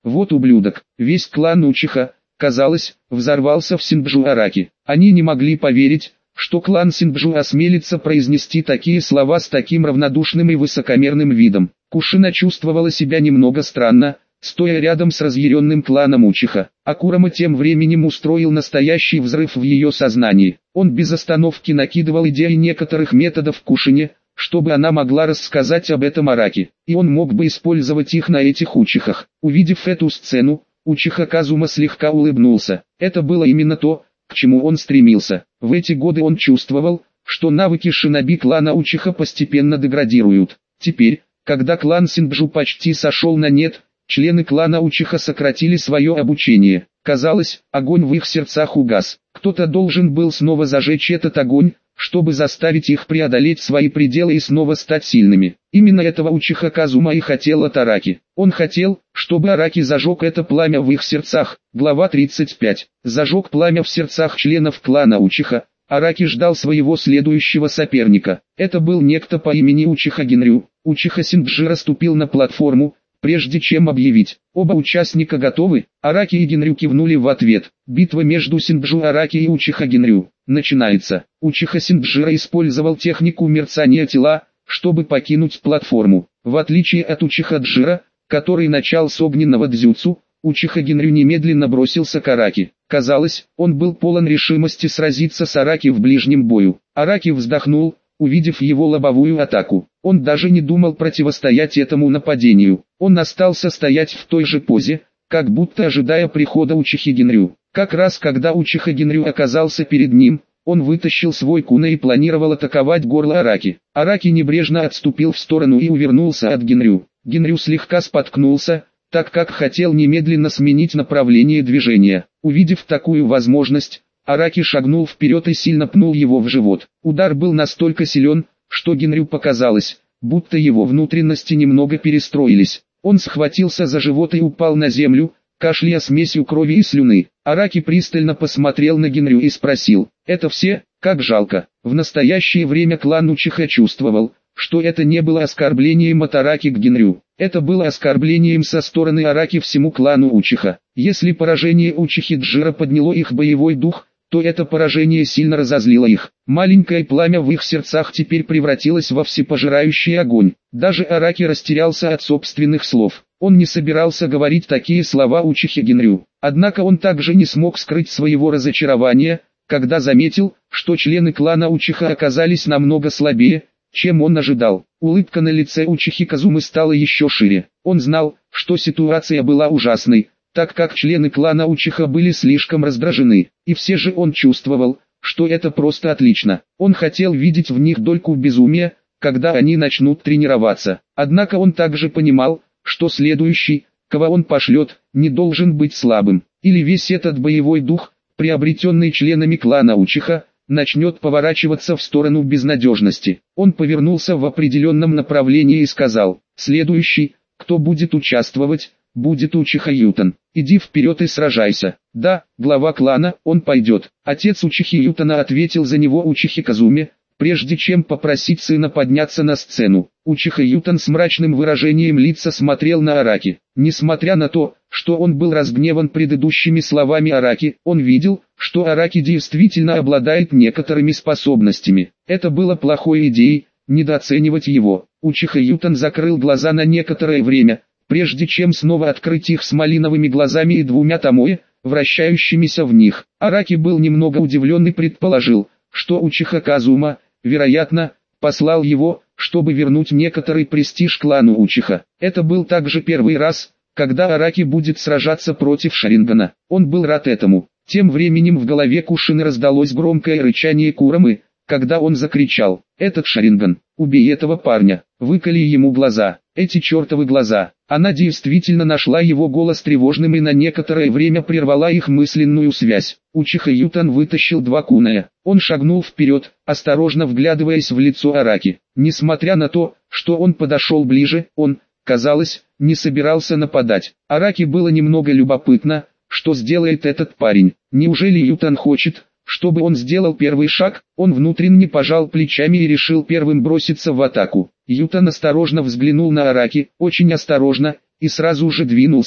Вот ублюдок. Весь клан Учиха, казалось, взорвался в Синджу Араки. Они не могли поверить, что клан Синджу осмелится произнести такие слова с таким равнодушным и высокомерным видом. Кушина чувствовала себя немного странно, стоя рядом с разъяренным кланом Учиха. А Курама тем временем устроил настоящий взрыв в ее сознании. Он без остановки накидывал идеи некоторых методов Кушине, чтобы она могла рассказать об этом Араки, и он мог бы использовать их на этих Учихах. Увидев эту сцену, Учиха Казума слегка улыбнулся. Это было именно то, к чему он стремился. В эти годы он чувствовал, что навыки шиноби клана Учиха постепенно деградируют. Теперь, когда клан Синджу почти сошел на нет, члены клана Учиха сократили свое обучение. Казалось, огонь в их сердцах угас. Кто-то должен был снова зажечь этот огонь, чтобы заставить их преодолеть свои пределы и снова стать сильными. Именно этого Учиха Казума и хотел от Араки. Он хотел, чтобы Араки зажег это пламя в их сердцах. Глава 35. Зажег пламя в сердцах членов клана Учиха. Араки ждал своего следующего соперника. Это был некто по имени Учиха Генрю. Учиха Синджи расступил на платформу, прежде чем объявить: оба участника готовы. Араки и Генрю кивнули в ответ. Битва между Синджу Араки и Учиха Генрю начинается. Учиха Синджира использовал технику мерцания тела, чтобы покинуть платформу. В отличие от Учиха Джира, который начал с огненного дзюцу, Учиха Генрю немедленно бросился к Араки. Казалось, он был полон решимости сразиться с Араки в ближнем бою. Араки вздохнул, увидев его лобовую атаку. Он даже не думал противостоять этому нападению. Он остался стоять в той же позе, как будто ожидая прихода Учихи Генрю. Как раз когда Учиха Генрю оказался перед ним, он вытащил свой куна и планировал атаковать горло Араки. Араки небрежно отступил в сторону и увернулся от Генрю. Генрю слегка споткнулся, так как хотел немедленно сменить направление движения. Увидев такую возможность, Араки шагнул вперед и сильно пнул его в живот. Удар был настолько силен, что Генрю показалось, будто его внутренности немного перестроились. Он схватился за живот и упал на землю, кашляя смесью крови и слюны. Араки пристально посмотрел на Генрю и спросил: «Это все? Как жалко». В настоящее время клан Учиха чувствовал, что это не было оскорблением от Араки к Генрю. Это было оскорблением со стороны Араки всему клану Учиха. Если поражение Учихи Джира подняло их боевой дух, то это поражение сильно разозлило их. Маленькое пламя в их сердцах теперь превратилось во всепожирающий огонь. Даже Араки растерялся от собственных слов. Он не собирался говорить такие слова Учихе Генрю. Однако он также не смог скрыть своего разочарования, когда заметил, что члены клана Учиха оказались намного слабее, чем он ожидал. Улыбка на лице Учихи Казумы стала еще шире. Он знал, что ситуация была ужасной, так как члены клана Учиха были слишком раздражены, и все же он чувствовал, что это просто отлично. Он хотел видеть в них дольку безумия, когда они начнут тренироваться. Однако он также понимал, что следующий, кого он пошлет, не должен быть слабым, или весь этот боевой дух, приобретенный членами клана Учиха, начнет поворачиваться в сторону безнадежности. Он повернулся в определенном направлении и сказал: «Следующий, кто будет участвовать, будет Учиха Ютан. Иди вперед и сражайся». «Да, глава клана, он пойдет». Отец Учихи Ютана ответил за него Учихи Казуме, прежде чем попросить сына подняться на сцену. Учиха Ютан с мрачным выражением лица смотрел на Араки. Несмотря на то, что он был разгневан предыдущими словами Араки, он видел, что Араки действительно обладает некоторыми способностями. Это было плохой идеей, недооценивать его. Учиха Ютан закрыл глаза на некоторое время, прежде чем снова открыть их с малиновыми глазами и двумя томоэ, вращающимися в них. Араки был немного удивлен и предположил, что Учиха Казума, вероятно, послал его, чтобы вернуть некоторый престиж клану Учиха. Это был также первый раз, когда Араки будет сражаться против Шарингана. Он был рад этому. Тем временем в голове Кушины раздалось громкое рычание Курамы, когда он закричал: «Этот Шаринган, убей этого парня, выколи ему глаза, эти чертовы глаза». Она действительно нашла его голос тревожным и на некоторое время прервала их мысленную связь. Учиха Ютан вытащил два куная. Он шагнул вперед, осторожно вглядываясь в лицо Араки. Несмотря на то, что он подошел ближе, он, казалось, не собирался нападать. Араки было немного любопытно, что сделает этот парень. Неужели Ютан хочет, чтобы он сделал первый шаг? Он внутренне пожал плечами и решил первым броситься в атаку. Ютан осторожно взглянул на Араки, очень осторожно, и сразу же двинулся,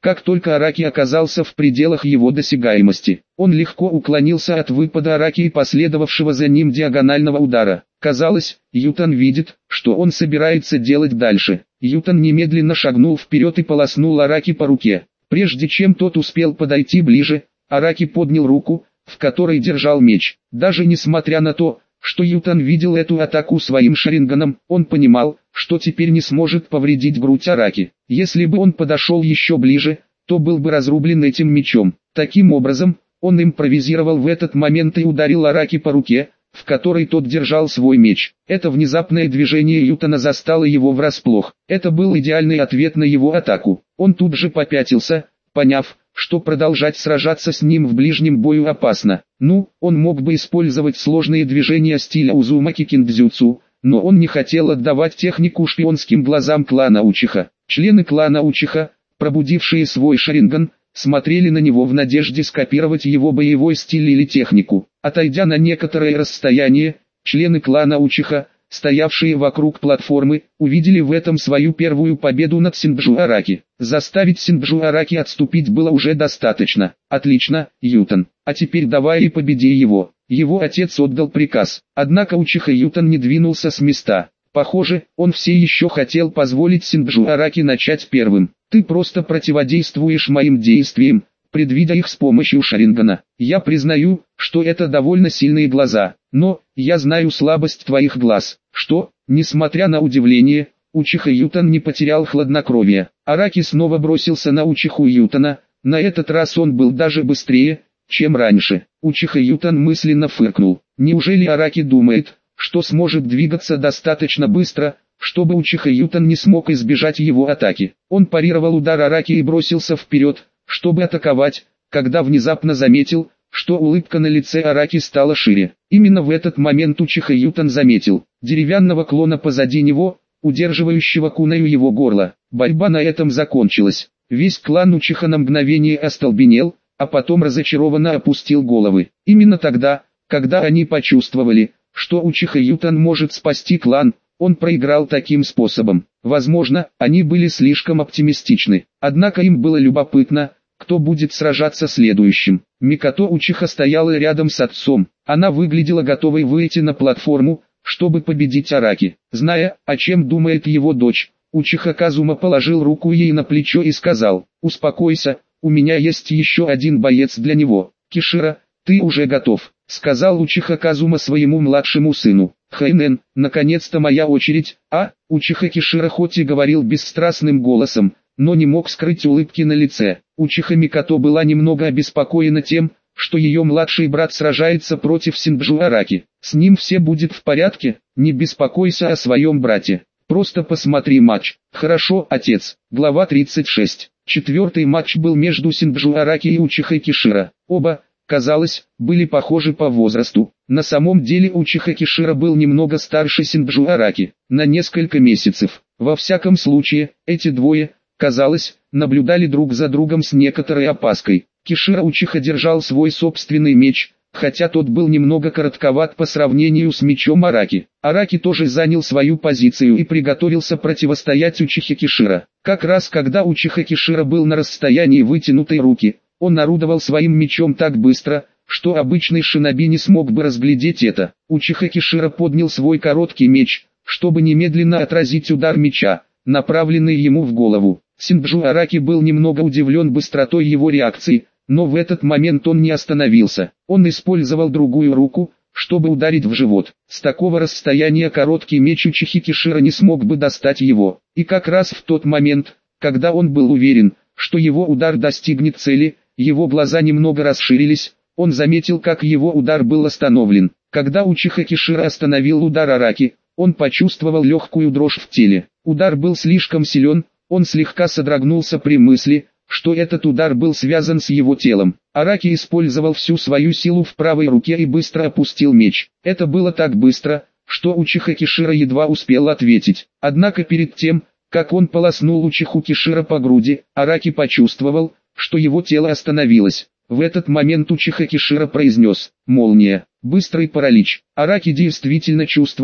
Как только Араки оказался в пределах его досягаемости, он легко уклонился от выпада Араки и последовавшего за ним диагонального удара. Казалось, Ютан видит, что он собирается делать дальше. Ютан немедленно шагнул вперед и полоснул Араки по руке. Прежде чем тот успел подойти ближе, Араки поднял руку, в которой держал меч. Даже несмотря на то, что Ютан видел эту атаку своим шаринганом, он понимал, что теперь не сможет повредить грудь Араки. Если бы он подошел еще ближе, то был бы разрублен этим мечом. Таким образом, он импровизировал в этот момент и ударил Араки по руке, в которой тот держал свой меч. Это внезапное движение Ютана застало его врасплох. Это был идеальный ответ на его атаку. Он тут же попятился, поняв, что продолжать сражаться с ним в ближнем бою опасно. Он мог бы использовать сложные движения стиля Узумаки Киндзюцу, но он не хотел отдавать технику шпионским глазам клана Учиха. Члены клана Учиха, пробудившие свой шаринган, смотрели на него в надежде скопировать его боевой стиль или технику. Отойдя на некоторое расстояние, члены клана Учиха, стоявшие вокруг платформы, увидели в этом свою первую победу над Синджу Араки. Заставить Синджу Араки отступить было уже достаточно. Отлично, Ютан. А теперь давай и победи его. Его отец отдал приказ. Однако Учиха Ютан не двинулся с места. Похоже, он все еще хотел позволить Синджу Араки начать первым. Ты просто противодействуешь моим действиям, предвидя их с помощью шарингана. Я признаю, что это довольно сильные глаза, но я знаю слабость твоих глаз. Что, несмотря на удивление, Учиха Ютан не потерял хладнокровие. Араки снова бросился на Учиху Ютана, на этот раз он был даже быстрее, чем раньше. Учиха Ютан мысленно фыркнул. Неужели Араки думает, что сможет двигаться достаточно быстро, чтобы Учиха Ютан не смог избежать его атаки? Он парировал удар Араки и бросился вперед, чтобы атаковать, когда внезапно заметил, что улыбка на лице Араки стала шире. Именно в этот момент Учиха Ютан заметил деревянного клона позади него, удерживающего кунаю его горло. Борьба на этом закончилась. Весь клан Учиха на мгновение остолбенел, а потом разочарованно опустил головы. Именно тогда, когда они почувствовали, что Учиха Ютан может спасти клан, он проиграл таким способом. Возможно, они были слишком оптимистичны. Однако им было любопытно, кто будет сражаться следующим. Микото Учиха стояла рядом с отцом. Она выглядела готовой выйти на платформу, чтобы победить Араки. Зная, о чем думает его дочь, Учиха Казума положил руку ей на плечо и сказал: «Успокойся, у меня есть еще один боец для него. Кишира, ты уже готов», — сказал Учиха Казума своему младшему сыну. «Хайнен, наконец-то моя очередь». Учиха Кишира хоть и говорил бесстрастным голосом, но не мог скрыть улыбки на лице. Учиха Микото была немного обеспокоена тем, что ее младший брат сражается против Синджу Араки. С ним все будет в порядке, не беспокойся о своем брате. Просто посмотри матч. Хорошо, отец. Глава 36. Четвертый матч был между Синджу Араки и Учихой Кишира. Оба, казалось, были похожи по возрасту. На самом деле Учиха Кишира был немного старше Синджу Араки, на несколько месяцев. Во всяком случае, эти двое, казалось, наблюдали друг за другом с некоторой опаской. Кишира Учиха держал свой собственный меч, хотя тот был немного коротковат по сравнению с мечом Араки. Араки тоже занял свою позицию и приготовился противостоять Учихе Кишира. Как раз когда Учиха Кишира был на расстоянии вытянутой руки, он орудовал своим мечом так быстро, что обычный шиноби не смог бы разглядеть это. Учиха Кишира поднял свой короткий меч, чтобы немедленно отразить удар меча, направленный ему в голову. Синджу Араки был немного удивлен быстротой его реакции, но в этот момент он не остановился. Он использовал другую руку, чтобы ударить в живот. С такого расстояния короткий меч Учихи Кишира не смог бы достать его. И как раз в тот момент, когда он был уверен, что его удар достигнет цели, его глаза немного расширились, он заметил, как его удар был остановлен. Когда Учиха Кишира остановил удар Араки, он почувствовал легкую дрожь в теле. Удар был слишком силен, он слегка содрогнулся при мысли, что этот удар был связан с его телом. Араки использовал всю свою силу в правой руке и быстро опустил меч. Это было так быстро, что Учиха Кишира едва успел ответить. Однако перед тем, как он полоснул Учиху Кишира по груди, Араки почувствовал, что его тело остановилось. В этот момент Учиха Кишира произнес: «Молния, быстрый паралич». Араки действительно чувствовал,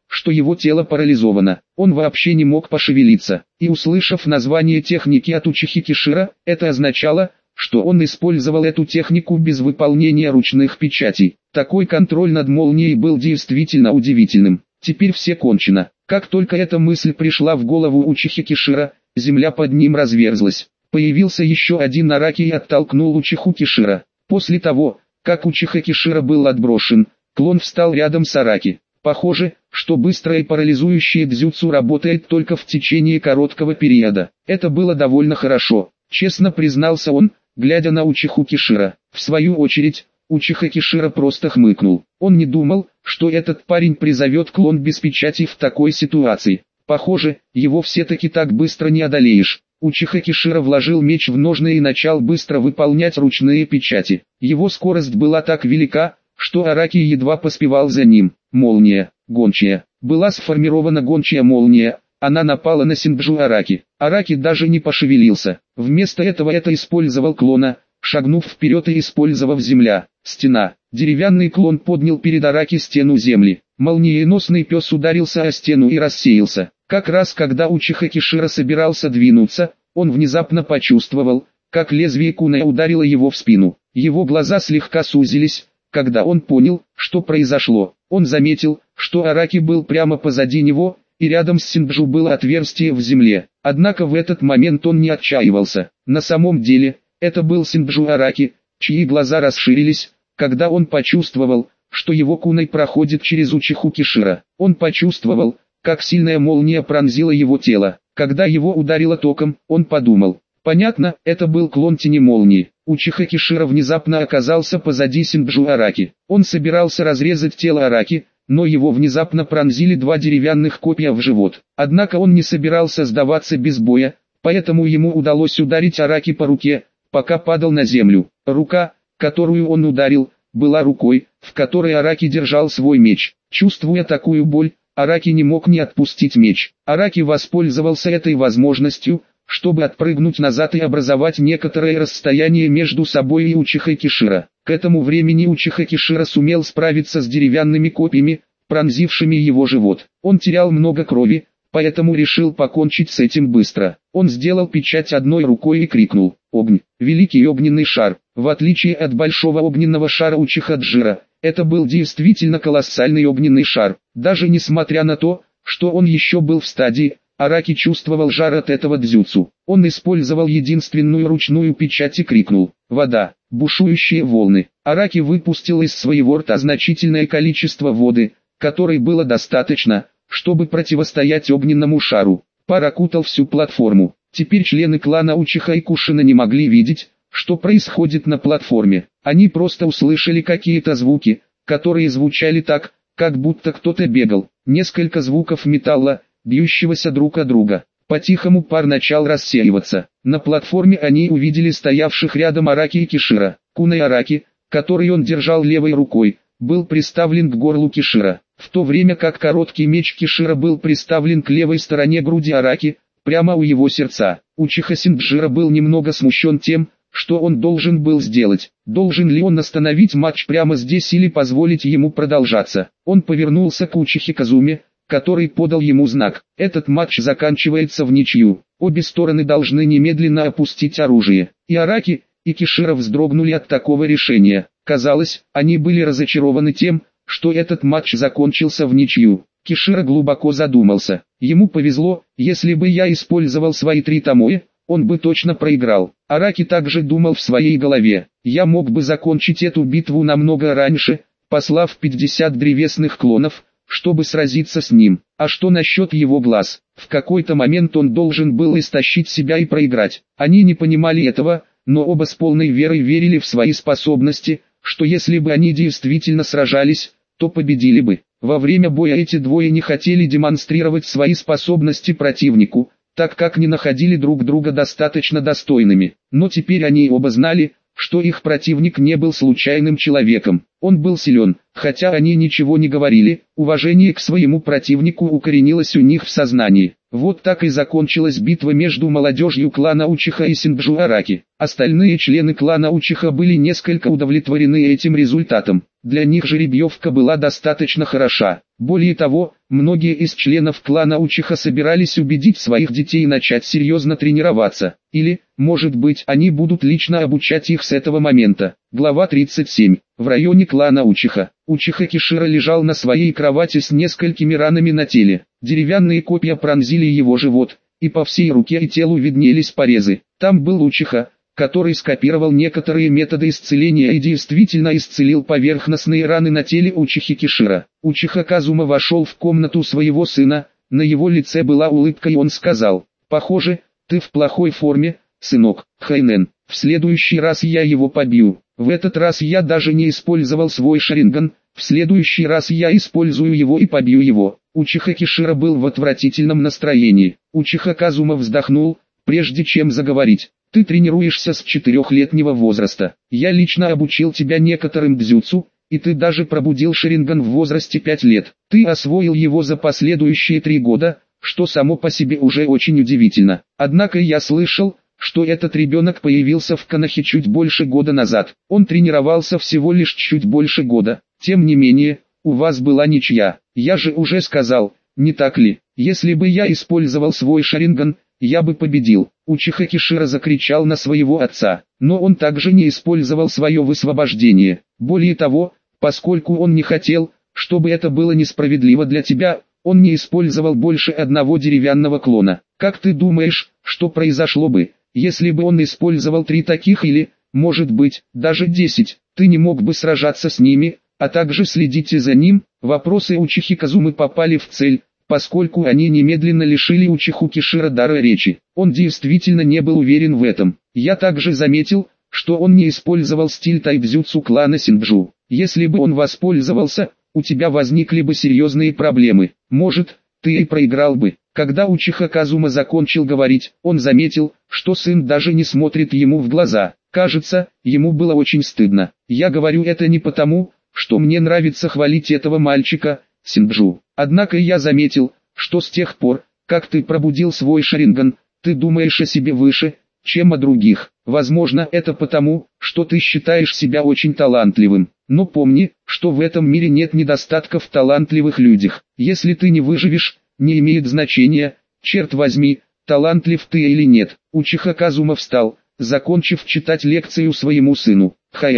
что его тело парализовано. Он вообще не мог пошевелиться. И услышав название техники от Учихи Кишира, это означало, что он использовал эту технику без выполнения ручных печатей. Такой контроль над молнией был действительно удивительным. Теперь все кончено. Как только эта мысль пришла в голову Учихи Кишира, земля под ним разверзлась. Появился еще один Араки и оттолкнул Учиху Кишира. После того, как Учиха Кишира был отброшен, клон встал рядом с Араки. Похоже, что быстрое парализующее дзюцу работает только в течение короткого периода. Это было довольно хорошо, честно признался он, глядя на Учиху Кишира. В свою очередь, Учиха Кишира просто хмыкнул. Он не думал, что этот парень призовет клон без печати в такой ситуации. Похоже, его все-таки так быстро не одолеешь. Учиха Кишира вложил меч в ножны и начал быстро выполнять ручные печати. Его скорость была так велика, что Араки едва поспевал за ним. Молния, гончая. Была сформирована гончая молния. Она напала на Синджу Араки. Араки даже не пошевелился. Вместо этого это использовал клона, шагнув вперед и использовав земля. Стена. Деревянный клон поднял перед Араки стену земли. Молниеносный пес ударился о стену и рассеялся. Как раз когда Учиха Кишира собирался двинуться, он внезапно почувствовал, как лезвие куная ударило его в спину. Его глаза слегка сузились, когда он понял, что произошло. Он заметил, что Араки был прямо позади него, и рядом с Синджу было отверстие в земле. Однако в этот момент он не отчаивался. На самом деле, это был Синджу Араки, чьи глаза расширились, когда он почувствовал, что его кунай проходит через Учиху Кишира. Он почувствовал, как сильная молния пронзила его тело. Когда его ударило током, он подумал. Понятно, это был клон тени молнии. Учиха Кишира внезапно оказался позади Синджу Араки. Он собирался разрезать тело Араки, но его внезапно пронзили два деревянных копья в живот. Однако он не собирался сдаваться без боя, поэтому ему удалось ударить Араки по руке, пока падал на землю. Рука, которую он ударил, была рукой, в которой Араки держал свой меч. Чувствуя такую боль, Араки не мог не отпустить меч. Араки воспользовался этой возможностью, чтобы отпрыгнуть назад и образовать некоторое расстояние между собой и Учихой Кишира. К этому времени Учиха Кишира сумел справиться с деревянными копьями, пронзившими его живот. Он терял много крови, поэтому решил покончить с этим быстро. Он сделал печать одной рукой и крикнул: «Огонь!» Великий огненный шар. В отличие от большого огненного шара Учиха Джира, это был действительно колоссальный огненный шар. Даже несмотря на то, что он еще был в стадии, Араки чувствовал жар от этого дзюцу. Он использовал единственную ручную печать и крикнул: «Вода!» Бушующие волны. Араки выпустил из своего рта значительное количество воды, которой было достаточно, чтобы противостоять огненному шару. Пар окутал всю платформу. Теперь члены клана Учиха и Кушина не могли видеть, что происходит на платформе. Они просто услышали какие-то звуки, которые звучали так, как будто кто-то бегал. Несколько звуков металла, бьющегося друг о друга. По-тихому пар начал рассеиваться. На платформе они увидели стоявших рядом Араки и Кишира. Кунай Араки, который он держал левой рукой, был приставлен к горлу Кишира, в то время как короткий меч Кишира был приставлен к левой стороне груди Араки, прямо у его сердца. Учиха Синджира был немного смущен тем, что он должен был сделать. Должен ли он остановить матч прямо здесь или позволить ему продолжаться? Он повернулся к Учихе Казуме, который подал ему знак. Этот матч заканчивается в ничью. Обе стороны должны немедленно опустить оружие. И Араки, и Кишира вздрогнули от такого решения. Казалось, они были разочарованы тем, что этот матч закончился в ничью. Кишира глубоко задумался. Ему повезло, если бы я использовал свои 3 томоэ, он бы точно проиграл. Араки также думал в своей голове: я мог бы закончить эту битву намного раньше, послав 50 древесных клонов, чтобы сразиться с ним. А что насчет его глаз? В какой-то момент он должен был истощить себя и проиграть. Они не понимали этого, но оба с полной верой верили в свои способности, что если бы они действительно сражались, то победили бы. Во время боя эти двое не хотели демонстрировать свои способности противнику, так как не находили друг друга достаточно достойными. Но теперь они оба знали, что их противник не был случайным человеком. Он был силен, хотя они ничего не говорили, уважение к своему противнику укоренилось у них в сознании. Вот так и закончилась битва между молодежью клана Учиха и Синджу Араки. Остальные члены клана Учиха были несколько удовлетворены этим результатом. Для них жеребьевка была достаточно хороша. Более того, многие из членов клана Учиха собирались убедить своих детей начать серьезно тренироваться, или, может быть, они будут лично обучать их с этого момента. Глава 37. В районе клана Учиха. Учиха Кишира лежал на своей кровати с несколькими ранами на теле. Деревянные копья пронзили его живот, и по всей руке и телу виднелись порезы. Там был Учиха, который скопировал некоторые методы исцеления и действительно исцелил поверхностные раны на теле Учихи Кишира. Учиха Казума вошел в комнату своего сына, на его лице была улыбка и он сказал: «Похоже, ты в плохой форме, сынок. Хайнен, в следующий раз я его побью. В этот раз я даже не использовал свой шаринган, в следующий раз я использую его и побью его». Учиха Кишира был в отвратительном настроении. Учиха Казума вздохнул, прежде чем заговорить. «Ты тренируешься с 4-летнего возраста. Я лично обучил тебя некоторым дзюцу, и ты даже пробудил шаринган в возрасте 5 лет. Ты освоил его за последующие 3 года, что само по себе уже очень удивительно. Однако я слышал, что этот ребенок появился в Канахе чуть больше года назад. Он тренировался всего лишь чуть больше года. Тем не менее, у вас была ничья. Я же уже сказал, не так ли? Если бы я использовал свой шаринган, я бы победил». Учиха Кишира закричал на своего отца, но он также не использовал свое высвобождение. Более того, поскольку он не хотел, чтобы это было несправедливо для тебя, он не использовал больше одного деревянного клона. Как ты думаешь, что произошло бы, если бы он использовал 3 таких или, может быть, даже 10? Ты не мог бы сражаться с ними, а также следите за ним. Вопросы Учихи Казумы попали в цель, поскольку они немедленно лишили Учиху Кишира дара речи. Он действительно не был уверен в этом. Я также заметил, что он не использовал стиль тайбзюцу клана Синджу. Если бы он воспользовался, у тебя возникли бы серьезные проблемы. Может, ты и проиграл бы. Когда Учиха Казума закончил говорить, он заметил, что сын даже не смотрит ему в глаза. Кажется, ему было очень стыдно. Я говорю это не потому, что мне нравится хвалить этого мальчика, Синджу. Однако я заметил, что с тех пор, как ты пробудил свой шаринган, ты думаешь о себе выше, чем о других. Возможно, это потому, что ты считаешь себя очень талантливым. Но помни, что в этом мире нет недостатков в талантливых людях. Если ты не выживешь, не имеет значения, черт возьми, талантлив ты или нет. Учиха Казума встал, закончив читать лекцию своему сыну.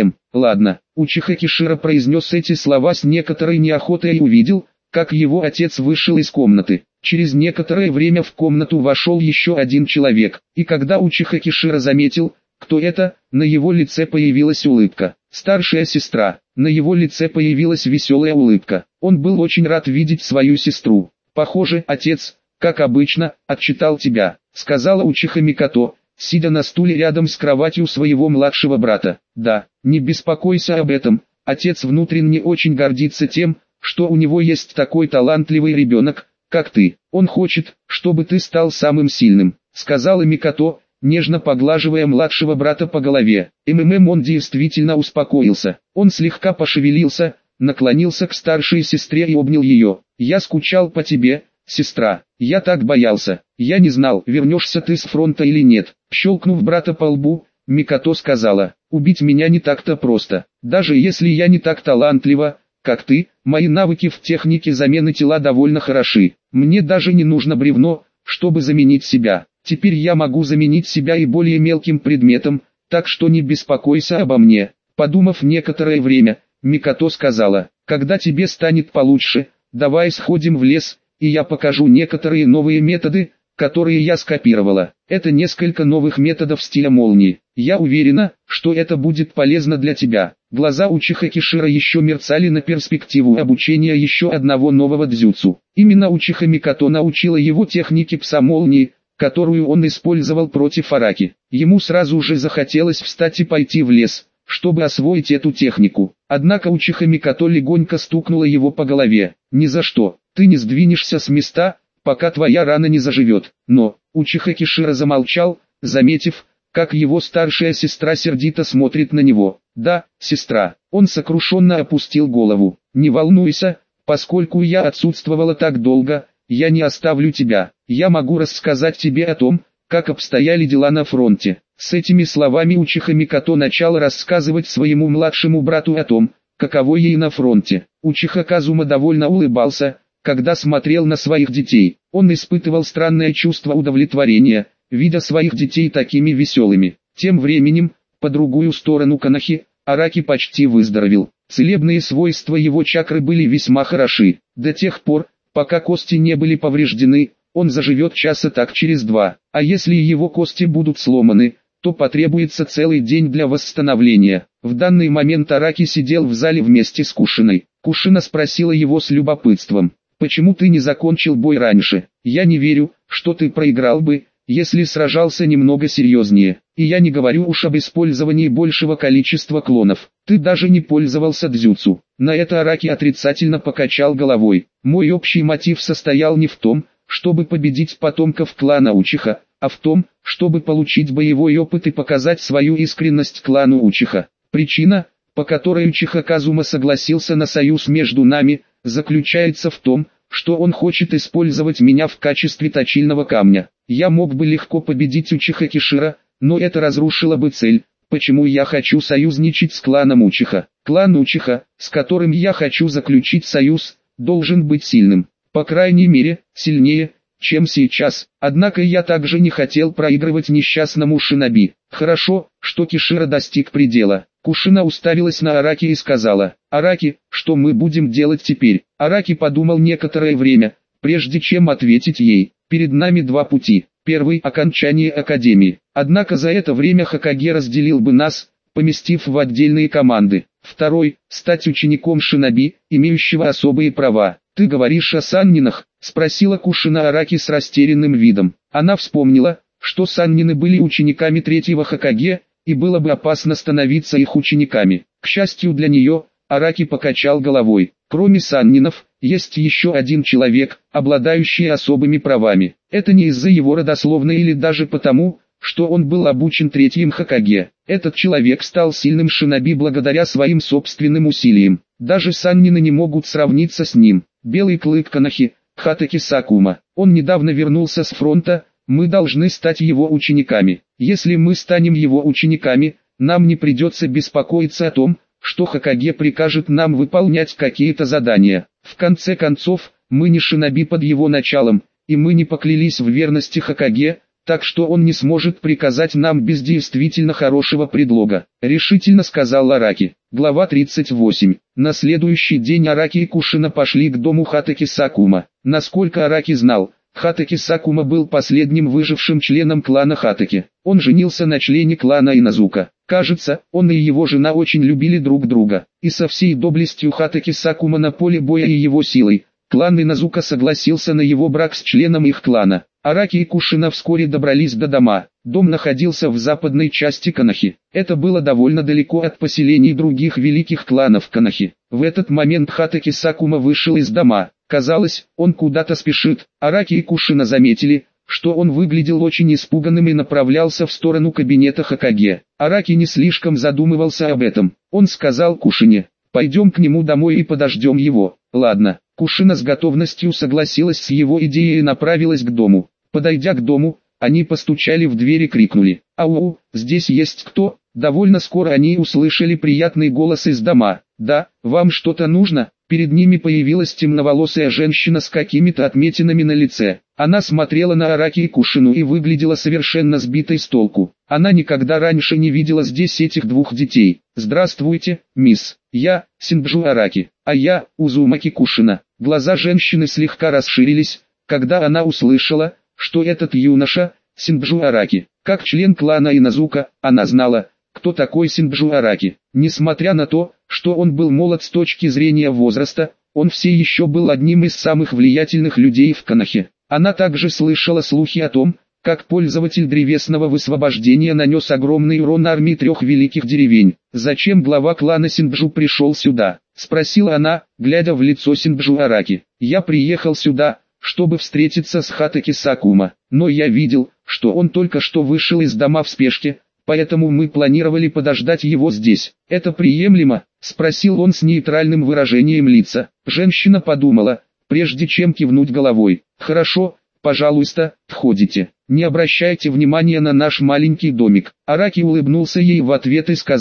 Ладно. Учиха Кишира произнес эти слова с некоторой неохотой и увидел, как его отец вышел из комнаты. Через некоторое время в комнату вошел еще один человек, и когда Учиха Кишира заметил, кто это, на его лице появилась улыбка. Старшая сестра. На его лице появилась веселая улыбка. Он был очень рад видеть свою сестру. «Похоже, отец, как обычно, отчитал тебя», — сказала Учиха Микото, сидя на стуле рядом с кроватью своего младшего брата. «Да, не беспокойся об этом, отец внутренне очень гордится тем, что у него есть такой талантливый ребенок, как ты. Он хочет, чтобы ты стал самым сильным», — сказала Микото, нежно поглаживая младшего брата по голове. Он действительно успокоился. Он слегка пошевелился, наклонился к старшей сестре и обнял ее. «Я скучал по тебе, сестра. Я так боялся. Я не знал, вернешься ты с фронта или нет». Щелкнув брата по лбу, Микото сказала: «Убить меня не так-то просто. Даже если я не так талантлива, как ты, мои навыки в технике замены тела довольно хороши. Мне даже не нужно бревно, чтобы заменить себя. Теперь я могу заменить себя и более мелким предметом, так что не беспокойся обо мне». Подумав некоторое время, Микото сказала: «Когда тебе станет получше, давай сходим в лес, и я покажу некоторые новые методы, которые я скопировала. Это несколько новых методов стиля молнии. Я уверена, что это будет полезно для тебя». Глаза Учиха Кишира еще мерцали на перспективу обучения еще одного нового дзюцу. Именно Учиха Микото научила его технике пса-молнии, которую он использовал против Араки. Ему сразу же захотелось встать и пойти в лес, чтобы освоить эту технику. Однако Учиха Микото легонько стукнула его по голове. «Ни за что, ты не сдвинешься с места, пока твоя рана не заживет». Но Учиха Кишира замолчал, заметив, как его старшая сестра сердито смотрит на него. «Да, сестра». Он сокрушенно опустил голову. «Не волнуйся, поскольку я отсутствовала так долго, я не оставлю тебя. Я могу рассказать тебе о том, как обстояли дела на фронте». С этими словами Учиха Микото начала рассказывать своему младшему брату о том, каково ей на фронте. Учиха Казума довольно улыбался, когда смотрел на своих детей. Он испытывал странное чувство удовлетворения, видя своих детей такими веселыми. Тем временем, по другую сторону Конохи, Араки почти выздоровел. Целебные свойства его чакры были весьма хороши. До тех пор, пока кости не были повреждены, он заживет часа так через 2. А если его кости будут сломаны, то потребуется целый день для восстановления. В данный момент Араки сидел в зале вместе с Кушиной. Кушина спросила его с любопытством: «Почему ты не закончил бой раньше? Я не верю, что ты проиграл бы, если сражался немного серьезнее. И я не говорю уж об использовании большего количества клонов. Ты даже не пользовался дзюцу». На это Араки отрицательно покачал головой. «Мой общий мотив состоял не в том, чтобы победить потомков клана Учиха, а в том, чтобы получить боевой опыт и показать свою искренность клану Учиха. Причина, по которой Учиха Казума согласился на союз между нами, заключается в том, что он хочет использовать меня в качестве точильного камня. Я мог бы легко победить Учиха Кишира, но это разрушило бы цель, почему я хочу союзничать с кланом Учиха. Клан Учиха, с которым я хочу заключить союз, должен быть сильным. По крайней мере, сильнее, чем сейчас. Однако я также не хотел проигрывать несчастному шиноби. Хорошо, что Кишира достиг предела». Кушина уставилась на Араки и сказала: «Араки, что мы будем делать теперь?» Араки подумал некоторое время, прежде чем ответить ей: «Перед нами 2 пути. Первый – окончание академии. Однако за это время Хокаге разделил бы нас, поместив в отдельные команды. Второй – стать учеником шиноби, имеющего особые права». «Ты говоришь о саннинах?» – спросила Кушина Араки с растерянным видом. Она вспомнила, что саннины были учениками 3-го Хокаге, и было бы опасно становиться их учениками. К счастью для нее, Араки покачал головой. «Кроме саннинов, есть еще один человек, обладающий особыми правами. Это не из-за его родословной или даже потому, что он был обучен 3-м Хокаге. Этот человек стал сильным шиноби благодаря своим собственным усилиям. Даже саннины не могут сравниться с ним. Белый клык Конохи, Хатаки Сакума. Он недавно вернулся с фронта, мы должны стать его учениками. Если мы станем его учениками, нам не придется беспокоиться о том, что Хокаге прикажет нам выполнять какие-то задания. В конце концов, мы не шиноби под его началом, и мы не поклялись в верности Хокаге, так что он не сможет приказать нам без действительно хорошего предлога», — решительно сказал Араки. Глава 38. На следующий день Араки и Кушина пошли к дому Хатаки Сакума. Насколько Араки знал, Хатаки Сакума был последним выжившим членом клана Хатаки. Он женился на члене клана Иназука. Кажется, он и его жена очень любили друг друга. И со всей доблестью Хатаки Сакума на поле боя и его силой, клан Иназука согласился на его брак с членом их клана. Араки и Кушина вскоре добрались до дома. Дом находился в западной части Конохи. Это было довольно далеко от поселений других великих кланов Конохи. В этот момент Хатаки Сакума вышел из дома. Казалось, он куда-то спешит. Араки и Кушина заметили, что он выглядел очень испуганным и направлялся в сторону кабинета Хокаге. Араки не слишком задумывался об этом. Он сказал Кушине: «Пойдем к нему домой и подождем его». «Ладно». Кушина с готовностью согласилась с его идеей и направилась к дому. Подойдя к дому, они постучали в дверь и крикнули: «Ау, здесь есть кто?» Довольно скоро они услышали приятный голос из дома. «Да, вам что-то нужно?» Перед ними появилась темноволосая женщина с какими-то отметинами на лице. Она смотрела на Араки и Кушину и выглядела совершенно сбитой с толку. Она никогда раньше не видела здесь этих 2 детей. «Здравствуйте, мисс. Я, Синджу Араки, а я, Узумаки Кушина». Глаза женщины слегка расширились, когда она услышала, что этот юноша – Синджу Араки. Как член клана Иназука, она знала, кто такой Синджу Араки. Несмотря на то, что он был молод с точки зрения возраста, он все еще был одним из самых влиятельных людей в Конохе. Она также слышала слухи о том, как пользователь древесного высвобождения нанес огромный урон армии 3 великих деревень. «Зачем глава клана Синджу пришел сюда?» – спросила она, глядя в лицо Синджу Араки. «Я приехал сюда, чтобы встретиться с Хатаки Сакума, но я видел, что он только что вышел из дома в спешке, поэтому мы планировали подождать его здесь. Это приемлемо?» – спросил он с нейтральным выражением лица. Женщина подумала, прежде чем кивнуть головой. «Хорошо, пожалуйста, входите. Не обращайте внимания на наш маленький домик». Араки улыбнулся ей в ответ и сказал: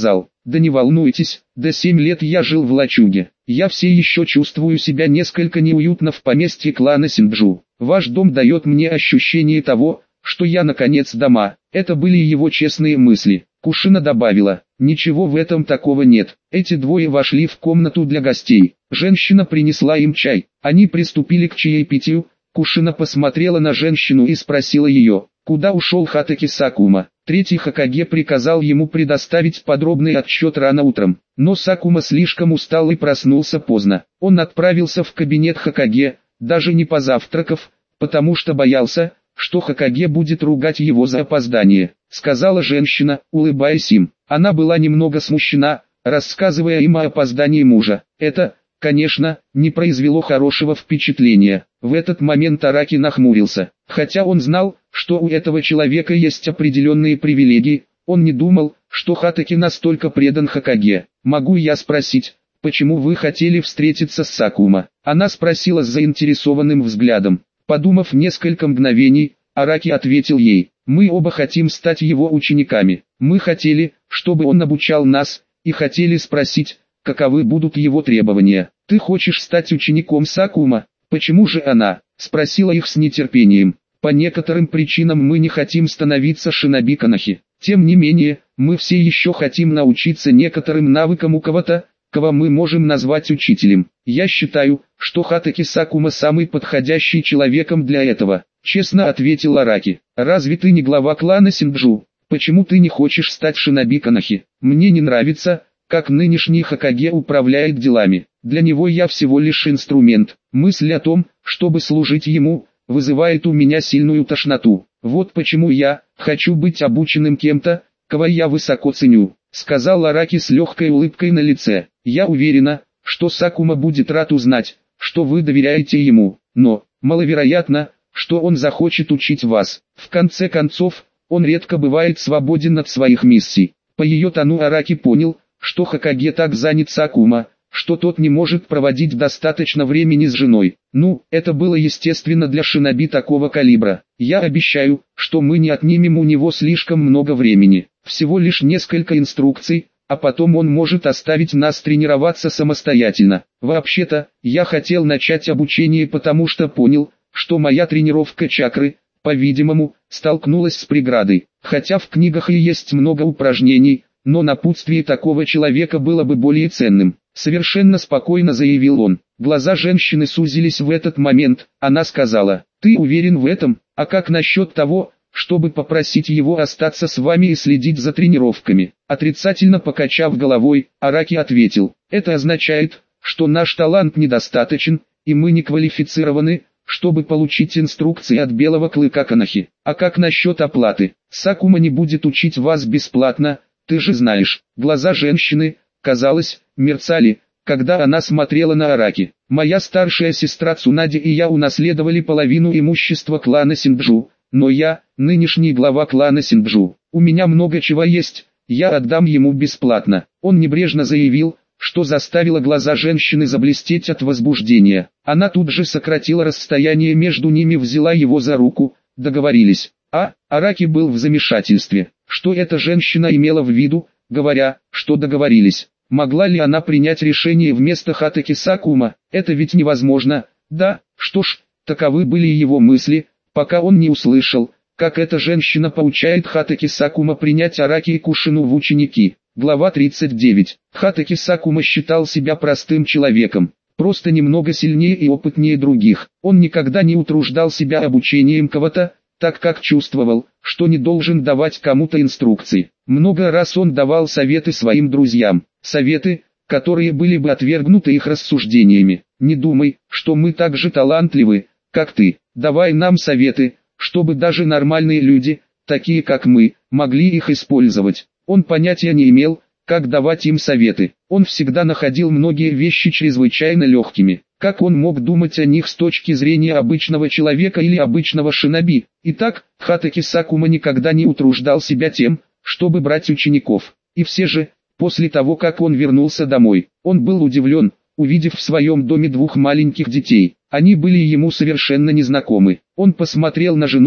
Да не волнуйтесь, до 7 лет я жил в лачуге. Я все еще чувствую себя несколько неуютно в поместье клана Синджу. Ваш дом дает мне ощущение того, что я наконец дома. Это были его честные мысли. Кушина добавила: ничего в этом такого нет. Эти двое вошли в комнату для гостей. Женщина принесла им чай. Они приступили к чаепитию. Кушина посмотрела на женщину и спросила ее, куда ушел Хатаки Сакума. Третий Хокаге приказал ему предоставить подробный отчет рано утром, но Сакума слишком устал и проснулся поздно. Он отправился в кабинет Хокаге, даже не позавтракав, потому что боялся, что Хокаге будет ругать его за опоздание, сказала женщина, улыбаясь им. Она была немного смущена, рассказывая им о опоздании мужа. Это, конечно, не произвело хорошего впечатления. В этот момент Араки нахмурился. Хотя он знал, что у этого человека есть определенные привилегии, он не думал, что Хатаки настолько предан Хокаге. «Могу я спросить, почему вы хотели встретиться с Сакума?» Она спросила с заинтересованным взглядом. Подумав несколько мгновений, Араки ответил ей: «Мы оба хотим стать его учениками. Мы хотели, чтобы он обучал нас, и хотели спросить, каковы будут его требования». «Ты хочешь стать учеником Сакума? Почему же она?» — спросила их с нетерпением. «По некоторым причинам мы не хотим становиться шиноби Канахи. Тем не менее, мы все еще хотим научиться некоторым навыкам у кого-то, кого мы можем назвать учителем. Я считаю, что Хатаки Сакума самый подходящий человеком для этого», — честно ответил Араки. «Разве ты не глава клана Синджу? Почему ты не хочешь стать шиноби Канахи? Мне не нравится, как нынешний Хокаге управляет делами. Для него я всего лишь инструмент. Мысль о том, чтобы служить ему, вызывает у меня сильную тошноту. Вот почему я хочу быть обученным кем-то, кого я высоко ценю», — сказал Араки с легкой улыбкой на лице. «Я уверена, что Сакума будет рад узнать, что вы доверяете ему, но маловероятно, что он захочет учить вас. В конце концов, он редко бывает свободен от своих миссий». По ее тону Араки понял, что Хокаге так занят Сакума, что тот не может проводить достаточно времени с женой. Ну, это было естественно для шиноби такого калибра. «Я обещаю, что мы не отнимем у него слишком много времени. Всего лишь несколько инструкций, а потом он может оставить нас тренироваться самостоятельно. Вообще-то, я хотел начать обучение, потому что понял, что моя тренировка чакры, по-видимому, столкнулась с преградой. Хотя в книгах и есть много упражнений, но напутствие такого человека было бы более ценным», — совершенно спокойно заявил он. Глаза женщины сузились в этот момент. Она сказала: «Ты уверен в этом? А как насчет того, чтобы попросить его остаться с вами и следить за тренировками?» Отрицательно покачав головой, Араки ответил: «Это означает, что наш талант недостаточен, и мы не квалифицированы, чтобы получить инструкции от Белого Клыка Канахи. А как насчет оплаты? Сакума не будет учить вас бесплатно, ты же знаешь». Глаза женщины, казалось, мерцали, когда она смотрела на Араки. «Моя старшая сестра Цунади и я унаследовали половину имущества клана Синджу, но я, нынешний глава клана Синджу, у меня много чего есть, я отдам ему бесплатно». Он небрежно заявил, что заставило глаза женщины заблестеть от возбуждения. Она тут же сократила расстояние между ними, взяла его за руку, договорились. Араки был в замешательстве. Что эта женщина имела в виду, говоря, что договорились? Могла ли она принять решение вместо Хатаки Сакума? Это ведь невозможно. Да, что ж, таковы были его мысли, пока он не услышал, как эта женщина поучает Хатаки Сакума принять Араки и Кушину в ученики. Глава 39. Хатаки Сакума считал себя простым человеком, просто немного сильнее и опытнее других. Он никогда не утруждал себя обучением кого-то, так как чувствовал, что не должен давать кому-то инструкции. Много раз он давал советы своим друзьям, советы, которые были бы отвергнуты их рассуждениями. «Не думай, что мы так же талантливы, как ты. Давай нам советы, чтобы даже нормальные люди, такие как мы, могли их использовать». Он понятия не имел, как давать им советы. Он всегда находил многие вещи чрезвычайно легкими. Как он мог думать о них с точки зрения обычного человека или обычного шиноби? Итак, Хатаки Сакума никогда не утруждал себя тем, чтобы брать учеников. И все же, после того как он вернулся домой, он был удивлен, увидев в своем доме двух маленьких детей. Они были ему совершенно незнакомы. Он посмотрел на жену,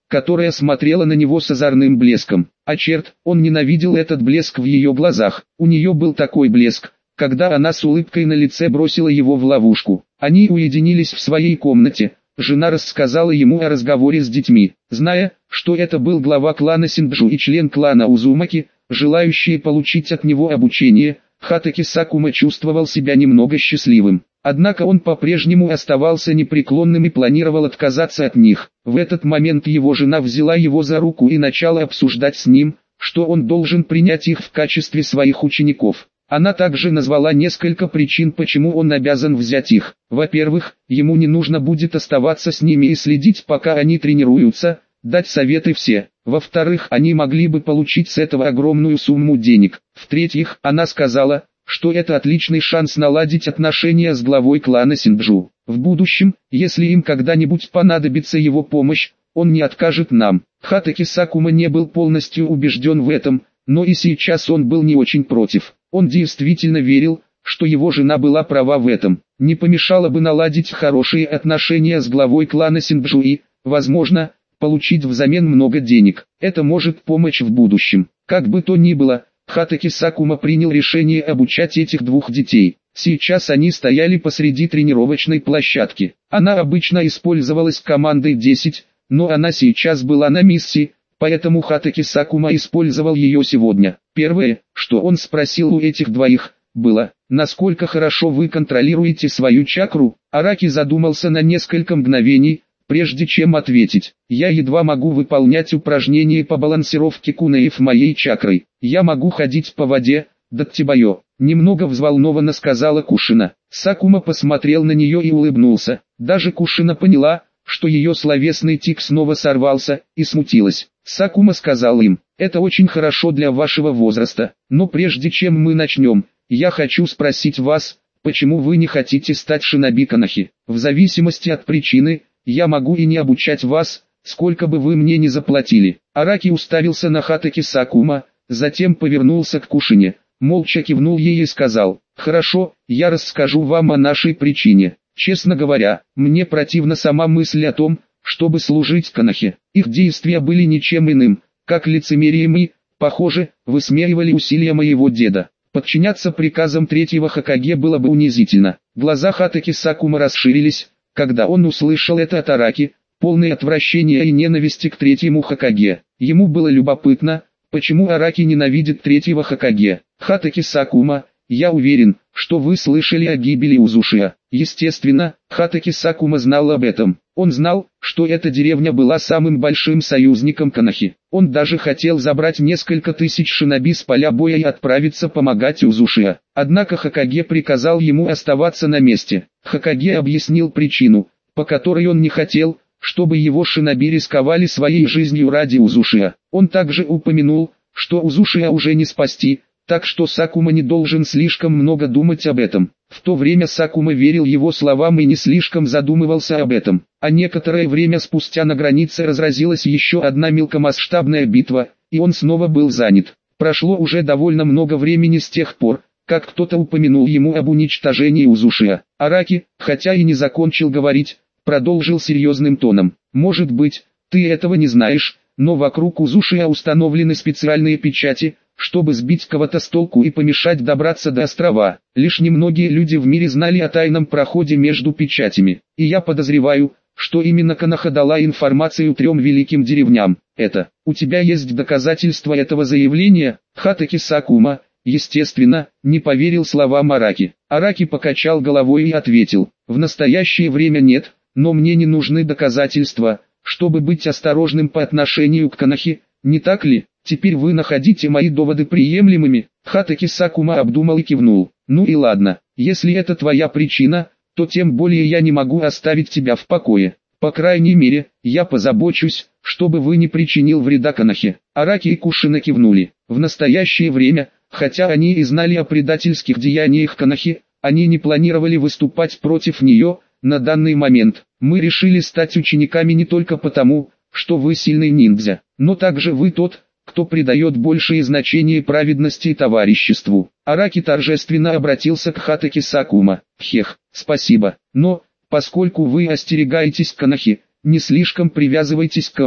которая смотрела на него с озорным блеском. А черт, он ненавидел этот блеск в ее глазах. У нее был такой блеск, когда она с улыбкой на лице бросила его в ловушку. Они уединились в своей комнате. Жена рассказала ему о разговоре с детьми. Зная, что это был глава клана Синджу и член клана Узумаки, желающие получить от него обучение, Хатаки Сакума чувствовал себя немного счастливым. Однако он по-прежнему оставался непреклонным и планировал отказаться от них. В этот момент его жена взяла его за руку и начала обсуждать с ним, что он должен принять их в качестве своих учеников. Она также назвала несколько причин, почему он обязан взять их. Во-первых, ему не нужно будет оставаться с ними и следить, пока они тренируются, дать советы все. Во-вторых, они могли бы получить с этого огромную сумму денег. В-третьих, она сказала, что это отличный шанс наладить отношения с главой клана Синджу. В будущем, если им когда-нибудь понадобится его помощь, он не откажет нам. Хатаки Сакума не был полностью убежден в этом, но и сейчас он был не очень против. Он действительно верил, что его жена была права в этом. Не помешало бы наладить хорошие отношения с главой клана Синджу и, возможно, получить взамен много денег. Это может помочь в будущем. Как бы то ни было, Хатаки Сакума принял решение обучать этих двух детей. Сейчас они стояли посреди тренировочной площадки. Она обычно использовалась командой 10, но она сейчас была на миссии, поэтому Хатаки Сакума использовал ее сегодня. Первое, что он спросил у этих двоих, было: насколько хорошо вы контролируете свою чакру? Араки задумался на несколько мгновений, прежде чем ответить. Я едва могу выполнять упражнения по балансировке кунаев моей чакрой. Я могу ходить по воде, Даттибайо. Немного взволнованно сказала Кушина. Сакума посмотрел на нее и улыбнулся. Даже Кушина поняла, что ее словесный тик снова сорвался, и смутилась. Сакума сказал им: это очень хорошо для вашего возраста, но прежде чем мы начнем, я хочу спросить вас, почему вы не хотите стать шиноби Канахи? В зависимости от причины, я могу и не обучать вас, сколько бы вы мне ни заплатили. Араки уставился на Хатаки Сакума, затем повернулся к Кушине, молча кивнул ей и сказал: хорошо, я расскажу вам о нашей причине. Честно говоря, мне противна сама мысль о том, чтобы служить Канахе. Их действия были ничем иным, как лицемерием и, похоже, высмеивали усилия моего деда. Подчиняться приказам третьего Хокаге было бы унизительно. Глаза Хатаки Сакума расширились, когда он услышал это от Араки, полное отвращения и ненависти к третьему Хокаге. Ему было любопытно, почему Араки ненавидит третьего Хокаге. Хатаки Сакума, я уверен, что вы слышали о гибели Узушия. Естественно, Хатаки Сакума знал об этом. Он знал, что эта деревня была самым большим союзником Канахи. Он даже хотел забрать несколько тысяч шиноби с поля боя и отправиться помогать Узушия. Однако Хокаге приказал ему оставаться на месте. Хокаге объяснил причину, по которой он не хотел, чтобы его шиноби рисковали своей жизнью ради Узушия. Он также упомянул, что Узушия уже не спасти, так что Сакума не должен слишком много думать об этом. В то время Сакума верил его словам и не слишком задумывался об этом. А некоторое время спустя на границе разразилась еще одна мелкомасштабная битва, и он снова был занят. Прошло уже довольно много времени с тех пор, как кто-то упомянул ему об уничтожении Узушия. Араки, хотя и не закончил говорить, продолжил серьезным тоном: может быть, ты этого не знаешь, но вокруг Узушия установлены специальные печати, чтобы сбить кого-то с толку и помешать добраться до острова. Лишь немногие люди в мире знали о тайном проходе между печатями, и я подозреваю, что именно Канаха дала информацию 3 великим деревням. У тебя есть доказательства этого заявления? Хатаки Сакума, естественно, не поверил словам Араки. Араки покачал головой и ответил: в настоящее время нет, но мне не нужны доказательства, чтобы быть осторожным по отношению к Канахе, не так ли? Теперь вы находите мои доводы приемлемыми? Хатаки Сакума обдумал и кивнул. Ну и ладно, если это твоя причина, то тем более я не могу оставить тебя в покое. По крайней мере, я позабочусь, чтобы вы не причинил вреда Канахе. Араки и Кушина кивнули. В настоящее время, хотя они и знали о предательских деяниях Канахи, они не планировали выступать против нее. На данный момент, мы решили стать учениками не только потому, что вы сильный ниндзя, но также вы тот, кто придает большее значение праведности и товариществу. Араки торжественно обратился к Хатаки Сакума. Спасибо, но, поскольку вы остерегаетесь Канахи, не слишком привязывайтесь ко мне.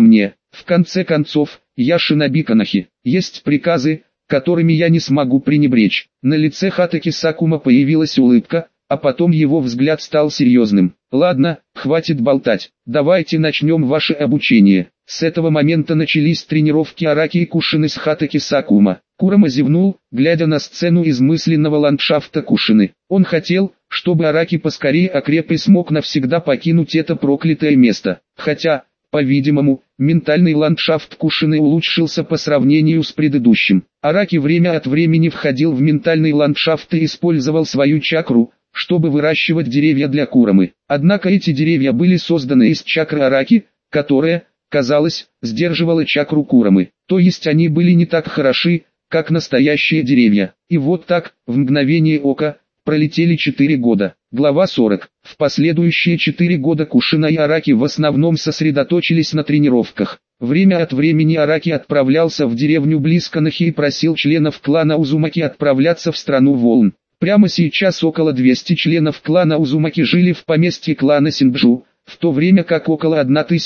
В конце концов, я шиноби Канахи. Есть приказы, которыми я не смогу пренебречь. На лице Хатаки Сакума появилась улыбка, а потом его взгляд стал серьезным. Ладно, хватит болтать, давайте начнем ваше обучение. С этого момента начались тренировки Араки и Кушины с Хатаки Сакума. Курама зевнул, глядя на сцену из мысленного ландшафта Кушины. Он хотел, чтобы Араки поскорее окреп и смог навсегда покинуть это проклятое место. Хотя, по-видимому, ментальный ландшафт Кушины улучшился по сравнению с предыдущим. Араки время от времени входил в ментальный ландшафт и использовал свою чакру, чтобы выращивать деревья для Курамы. Однако эти деревья были созданы из чакры Араки, которая, казалось, сдерживала чакру Курамы. То есть они были не так хороши, как настоящие деревья. И вот так, в мгновение ока, пролетели 4 года. Глава 40. В последующие 4 года Кушина и Араки в основном сосредоточились на тренировках. Время от времени Араки отправлялся в деревню близ Канахи и просил членов клана Узумаки отправляться в страну волн. Прямо сейчас около 200 членов клана Узумаки жили в поместье клана Синджу, в то время как около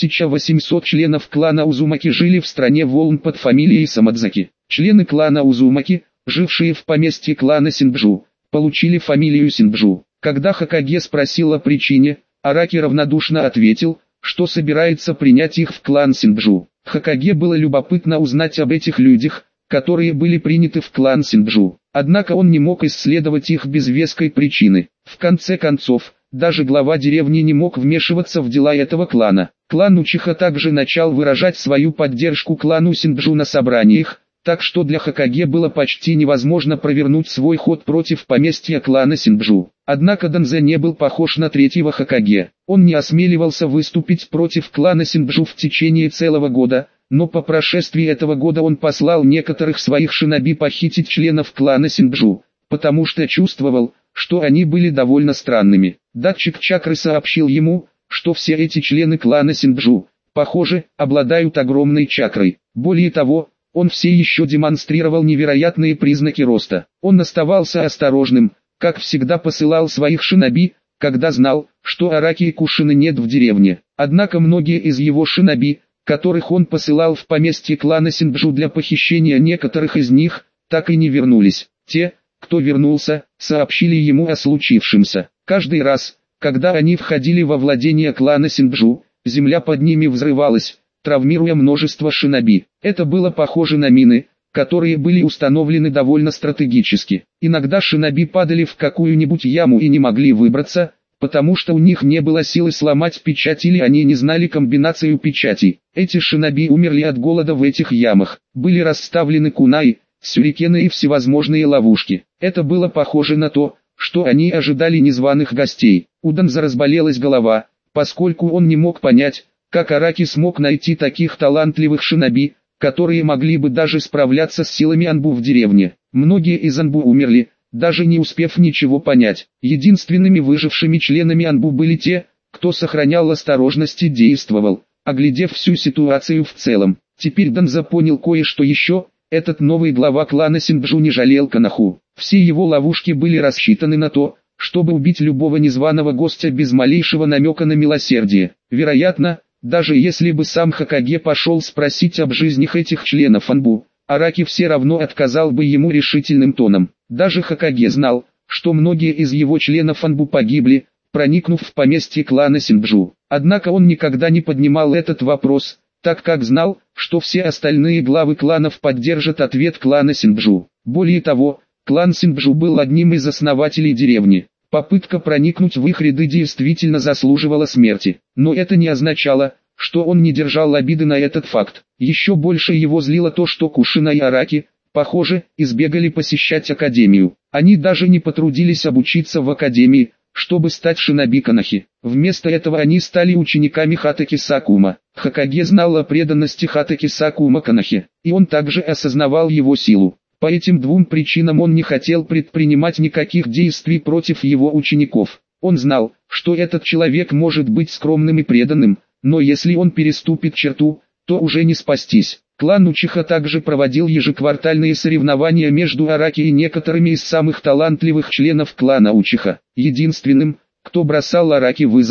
1800 членов клана Узумаки жили в стране волн под фамилией Самадзаки. Члены клана Узумаки, жившие в поместье клана Синджу, получили фамилию Синджу. Когда Хокаге спросил о причине, Араки равнодушно ответил, что собирается принять их в клан Синджу. Хокаге было любопытно узнать об этих людях, которые были приняты в клан Синджу. Однако он не мог исследовать их без веской причины. В конце концов, даже глава деревни не мог вмешиваться в дела этого клана. Клан Учиха также начал выражать свою поддержку клану Синджу на собраниях, так что для Хокаге было почти невозможно провернуть свой ход против поместья клана Синджу. Однако Данзе не был похож на третьего Хокаге. Он не осмеливался выступить против клана Синджу в течение целого года, но по прошествии этого года он послал некоторых своих шиноби похитить членов клана Синджу, потому что чувствовал, что они были довольно странными. Датчик чакры сообщил ему, что все эти члены клана Синджу, похоже, обладают огромной чакрой. Более того, он все еще демонстрировал невероятные признаки роста. Он оставался осторожным, как всегда посылал своих шиноби, когда знал, что Араки и Кушины нет в деревне. Однако многие из его шиноби, которых он посылал в поместье клана Синджу для похищения некоторых из них, так и не вернулись. Те, кто вернулся, сообщили ему о случившемся. Каждый раз, когда они входили во владение клана Синджу, земля под ними взрывалась, травмируя множество шиноби. Это было похоже на мины, которые были установлены довольно стратегически. Иногда шиноби падали в какую-нибудь яму и не могли выбраться, потому что у них не было силы сломать печать или они не знали комбинацию печатей. Эти шиноби умерли от голода в этих ямах. Были расставлены кунаи, сюрикены и всевозможные ловушки. Это было похоже на то, что они ожидали незваных гостей. У Данза разболелась голова, поскольку он не мог понять, как Араки смог найти таких талантливых шиноби, которые могли бы даже справляться с силами Анбу в деревне. Многие из Анбу умерли, даже не успев ничего понять. Единственными выжившими членами Анбу были те, кто сохранял осторожность и действовал, оглядев всю ситуацию в целом. Теперь Данза понял кое-что еще. Этот новый глава клана Синджу не жалел Канаху. Все его ловушки были рассчитаны на то, чтобы убить любого незваного гостя без малейшего намека на милосердие. Вероятно, даже если бы сам Хокаге пошел спросить об жизнях этих членов Анбу, Араки все равно отказал бы ему решительным тоном. Даже Хокаге знал, что многие из его членов Анбу погибли, проникнув в поместье клана Синджу. Однако он никогда не поднимал этот вопрос, так как знал, что все остальные главы кланов поддержат ответ клана Синджу. Более того, клан Синджу был одним из основателей деревни. Попытка проникнуть в их ряды действительно заслуживала смерти. Но это не означало, что он не держал обиды на этот факт. Еще больше его злило то, что Кушина и Араки, похоже, избегали посещать академию. Они даже не потрудились обучиться в академии, чтобы стать шиноби Канахи. Вместо этого они стали учениками Хатаки Сакума. Хокаге знал о преданности Хатаки Сакума Канахи, и он также осознавал его силу. По этим двум причинам он не хотел предпринимать никаких действий против его учеников. Он знал, что этот человек может быть скромным и преданным, но если он переступит черту, то уже не спастись. Клан Учиха также проводил ежеквартальные соревнования между Араки и некоторыми из самых талантливых членов клана Учиха. Единственным, кто бросал Араки вызов,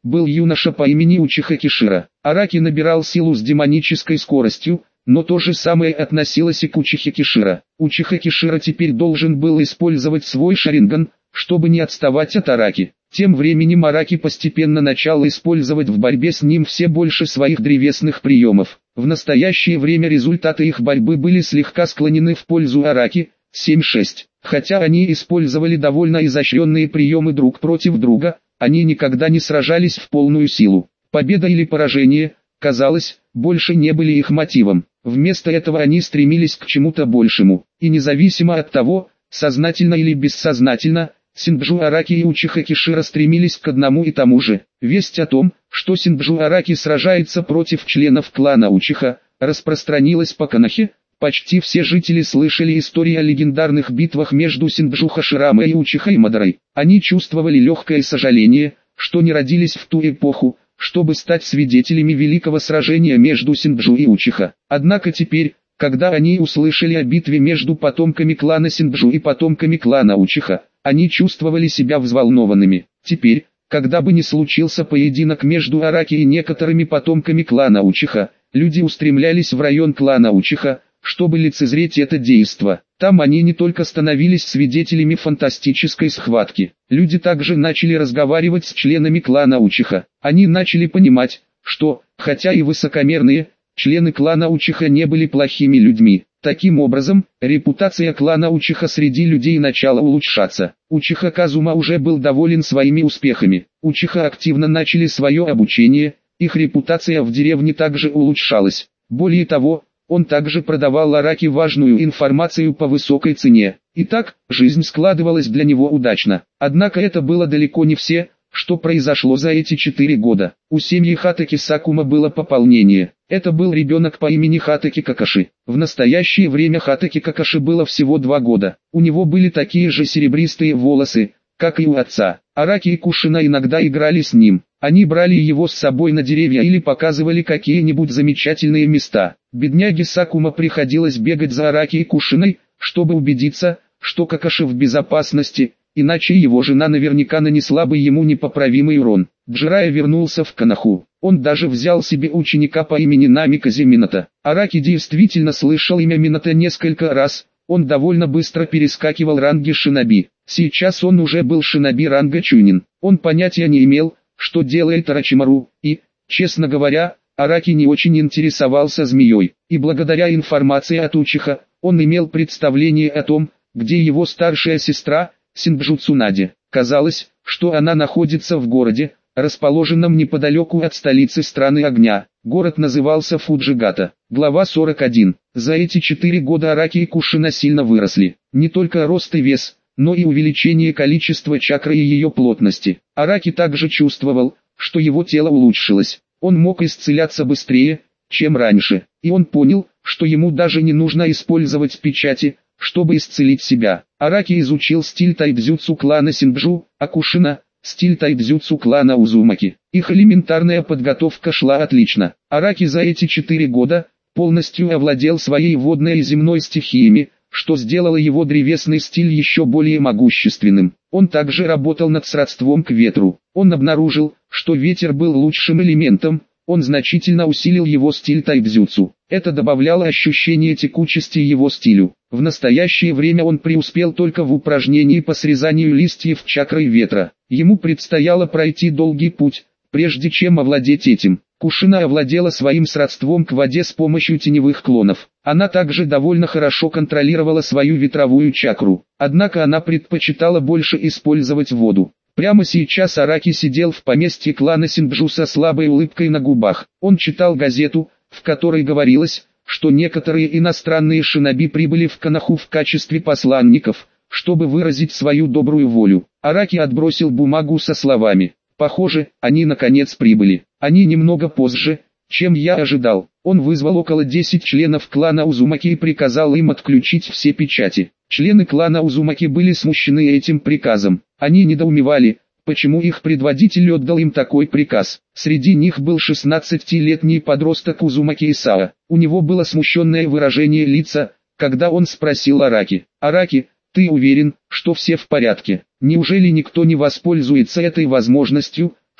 был юноша по имени Учиха Кишира. Араки набирал силу с демонической скоростью, но то же самое относилось и к Учихе Кишира. Учиха Кишира теперь должен был использовать свой шаринган, чтобы не отставать от Араки. Тем временем Араки постепенно начал использовать в борьбе с ним все больше своих древесных приемов. В настоящее время результаты их борьбы были слегка склонены в пользу Араки, 7-6. Хотя они использовали довольно изощренные приемы друг против друга, они никогда не сражались в полную силу. Победа или поражение, казалось, больше не были их мотивом. Вместо этого они стремились к чему-то большему. И независимо от того, сознательно или бессознательно, Синджу Араки и Учиха Кишира стремились к одному и тому же. Весть о том, что Синджу Араки сражается против членов клана Учиха, распространилась по Канахе. Почти все жители слышали истории о легендарных битвах между Синджу Хаширама и Учиха Имадарой. Они чувствовали легкое сожаление, что не родились в ту эпоху, чтобы стать свидетелями великого сражения между Синджу и Учиха. Однако теперь, когда они услышали о битве между потомками клана Синджу и потомками клана Учиха, они чувствовали себя взволнованными. Теперь, когда бы ни случился поединок между Араки и некоторыми потомками клана Учиха, люди устремлялись в район клана Учиха, чтобы лицезреть это действо. Там они не только становились свидетелями фантастической схватки, люди также начали разговаривать с членами клана Учиха. Они начали понимать, что, хотя и высокомерные, члены клана Учиха не были плохими людьми. Таким образом, репутация клана Учиха среди людей начала улучшаться. Учиха Казума уже был доволен своими успехами. Учиха активно начали свое обучение, их репутация в деревне также улучшалась. Более того, он также продавал Араки важную информацию по высокой цене. Итак, жизнь складывалась для него удачно. Однако это было далеко не все, что произошло за эти 4 года. У семьи Хатаки Сакума было пополнение. Это был ребенок по имени Хатаки Какаши. В настоящее время Хатаки Какаши было всего 2 года. У него были такие же серебристые волосы, как и у отца. Араки и Кушина иногда играли с ним. Они брали его с собой на деревья или показывали какие-нибудь замечательные места. Бедняге Сакума приходилось бегать за Араки и Кушиной, чтобы убедиться, что Какаши в безопасности, иначе его жена наверняка нанесла бы ему непоправимый урон. Джирая вернулся в Канаху. Он даже взял себе ученика по имени Намиказе Минато. Араки действительно слышал имя Минато несколько раз. Он довольно быстро перескакивал ранги шиноби. Сейчас он уже был шиноби ранга Чунин. Он понятия не имел, что делает Орочимару, и, честно говоря, Араки не очень интересовался змеей. И благодаря информации от Учиха, он имел представление о том, где его старшая сестра, Синджу Цунаде. Казалось, что она находится в городе, расположенном неподалеку от столицы страны огня. Город назывался Фуджигата. Глава 41. За эти 4 года Араки и Кушина сильно выросли. Не только рост и вес, но и увеличение количества чакры и ее плотности. Араки также чувствовал, что его тело улучшилось. Он мог исцеляться быстрее, чем раньше. И он понял, что ему даже не нужно использовать печати, чтобы исцелить себя. Араки изучил стиль тайдзюцу клана Синджу, а Кушина – стиль тайдзюцу клана Узумаки. Их элементарная подготовка шла отлично. Араки за эти 4 года полностью овладел своей водной и земной стихиями, что сделало его древесный стиль еще более могущественным. Он также работал над сродством к ветру. Он обнаружил, что ветер был лучшим элементом, он значительно усилил его стиль тайдзюцу. Это добавляло ощущение текучести его стилю. В настоящее время он преуспел только в упражнении по срезанию листьев чакрой ветра. Ему предстояло пройти долгий путь, прежде чем овладеть этим. Кушина овладела своим сродством к воде с помощью теневых клонов. Она также довольно хорошо контролировала свою ветровую чакру. Однако она предпочитала больше использовать воду. Прямо сейчас Араки сидел в поместье клана Синджу со слабой улыбкой на губах. Он читал газету, в которой говорилось, что некоторые иностранные шиноби прибыли в Канаху в качестве посланников, чтобы выразить свою добрую волю. Араки отбросил бумагу со словами: «Похоже, они наконец прибыли. Они немного позже, чем я ожидал». Он вызвал около 10 членов клана Узумаки и приказал им отключить все печати. Члены клана Узумаки были смущены этим приказом. Они недоумевали, почему их предводитель отдал им такой приказ. Среди них был 16-летний подросток Узумаки Исаа. У него было смущенное выражение лица, когда он спросил Араки: «Араки, ты уверен, что все в порядке? Неужели никто не воспользуется этой возможностью,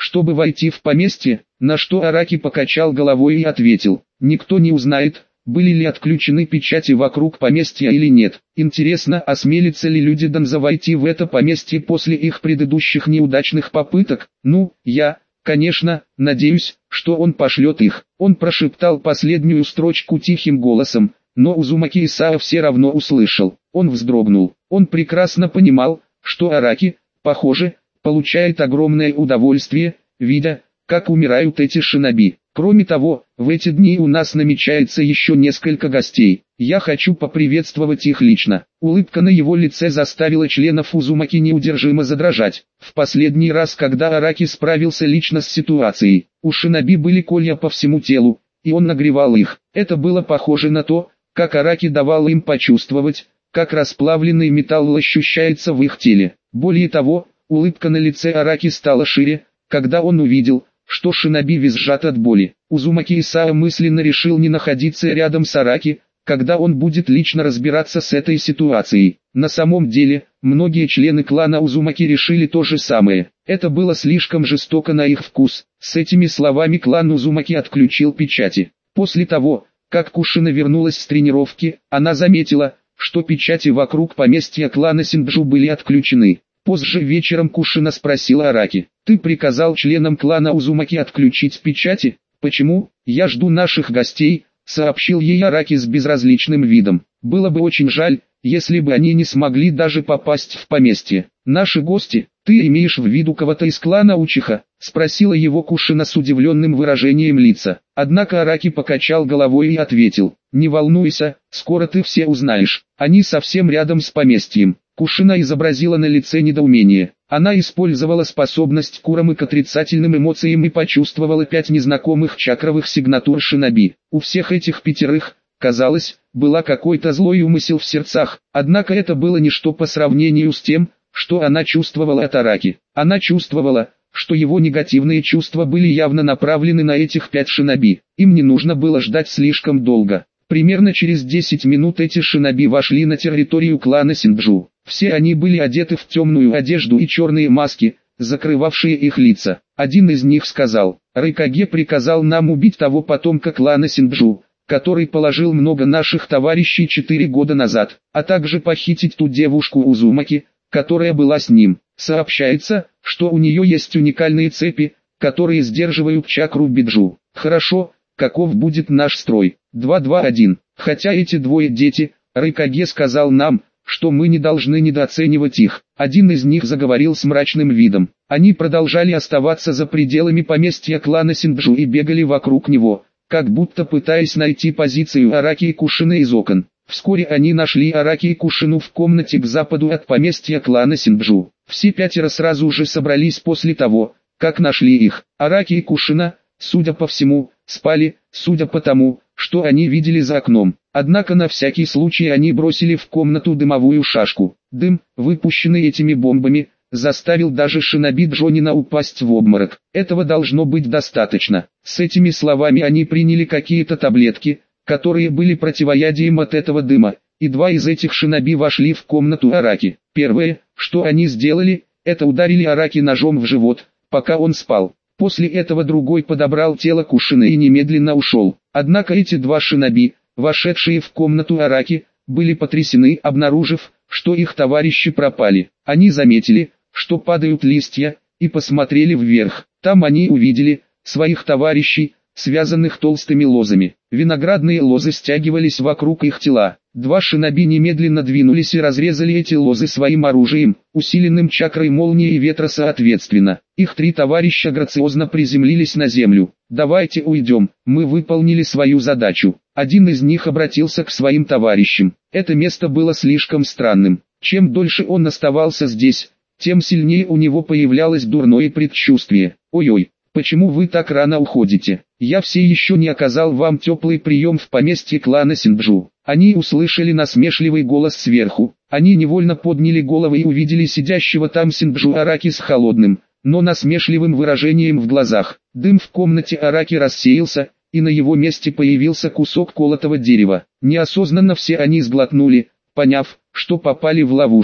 чтобы войти в поместье, на что Араки покачал головой и ответил: «Никто не узнает, были ли отключены печати вокруг поместья или нет. Интересно, осмелятся ли люди Донза войти в это поместье после их предыдущих неудачных попыток? Ну, я, конечно, надеюсь, что он пошлет их». Он прошептал последнюю строчку тихим голосом, но Узумаки Исао все равно услышал. Он вздрогнул. Он прекрасно понимал, что Араки, похоже, получает огромное удовольствие, видя, как умирают эти шиноби. Кроме того, в эти дни у нас намечается еще несколько гостей. Я хочу поприветствовать их лично. Улыбка на его лице заставила членов Узумаки неудержимо задрожать. В последний раз, когда Араки справился лично с ситуацией, у шиноби были колья по всему телу, и он нагревал их. Это было похоже на то, как Араки давал им почувствовать, как расплавленный металл ощущается в их теле. Более того, улыбка на лице Араки стала шире, когда он увидел, что шиноби визжат от боли. Узумаки Исао мысленно решил не находиться рядом с Араки, когда он будет лично разбираться с этой ситуацией. На самом деле, многие члены клана Узумаки решили то же самое. Это было слишком жестоко на их вкус. С этими словами клан Узумаки отключил печати. После того, как Кушина вернулась с тренировки, она заметила, что печати вокруг поместья клана Синджу были отключены. Позже вечером Кушина спросила Араки: «Ты приказал членам клана Узумаки отключить печати? Почему? Я жду наших гостей», — сообщил ей Араки с безразличным видом. «Было бы очень жаль, если бы они не смогли даже попасть в поместье». «Наши гости, ты имеешь в виду кого-то из клана Учиха?» — спросила его Кушина с удивленным выражением лица. Однако Араки покачал головой и ответил: «Не волнуйся, скоро ты все узнаешь, они совсем рядом с поместьем». Кушина изобразила на лице недоумение. Она использовала способность Курамы к отрицательным эмоциям и почувствовала 5 незнакомых чакровых сигнатур шиноби. У всех этих 5, казалось, была какой-то злой умысел в сердцах, однако это было ничто по сравнению с тем, что она чувствовала от Араки. Она чувствовала, что его негативные чувства были явно направлены на этих 5 шиноби. Им не нужно было ждать слишком долго. Примерно через 10 минут эти шиноби вошли на территорию клана Синджу. Все они были одеты в темную одежду и черные маски, закрывавшие их лица. Один из них сказал: «Райкаге приказал нам убить того потомка клана Синджу, который положил много наших товарищей 4 года назад, а также похитить ту девушку Узумаки, которая была с ним. Сообщается, что у нее есть уникальные цепи, которые сдерживают чакру Биджу. Хорошо, каков будет наш строй? 2-2-1. Хотя эти двое дети, Райкаге сказал нам, что мы не должны недооценивать их». Один из них заговорил с мрачным видом. Они продолжали оставаться за пределами поместья клана Синджу и бегали вокруг него, как будто пытаясь найти позицию Араки и Кушины из окон. Вскоре они нашли Араки и Кушину в комнате к западу от поместья клана Синджу. Все 5 сразу же собрались после того, как нашли их. Араки и Кушина, судя по всему, спали, судя по тому, что они видели за окном. Однако на всякий случай они бросили в комнату дымовую шашку. Дым, выпущенный этими бомбами, заставил даже шиноби Джонина упасть в обморок. Этого должно быть достаточно. С этими словами они приняли какие-то таблетки, которые были противоядием от этого дыма, и 2 из этих шиноби вошли в комнату Араки. Первое, что они сделали, это ударили Араки ножом в живот, пока он спал. После этого другой подобрал тело Кушины и немедленно ушел. Однако эти 2 шиноби, вошедшие в комнату Араки, были потрясены, обнаружив, что их товарищи пропали. Они заметили, что падают листья, и посмотрели вверх. Там они увидели своих товарищей, связанных толстыми лозами. Виноградные лозы стягивались вокруг их тела. 2 шиноби немедленно двинулись и разрезали эти лозы своим оружием, усиленным чакрой молнии и ветра соответственно. Их 3 товарища грациозно приземлились на землю. «Давайте уйдем, мы выполнили свою задачу». Один из них обратился к своим товарищам. Это место было слишком странным. Чем дольше он оставался здесь, тем сильнее у него появлялось дурное предчувствие. «Ой-ой, почему вы так рано уходите? Я все еще не оказал вам теплый прием в поместье клана Синджу». Они услышали насмешливый голос сверху. Они невольно подняли головы и увидели сидящего там Синджу Араки с холодным, но насмешливым выражением в глазах. Дым в комнате Араки рассеялся, и на его месте появился кусок колотого дерева. Неосознанно все они сглотнули, поняв, что попали в ловушку.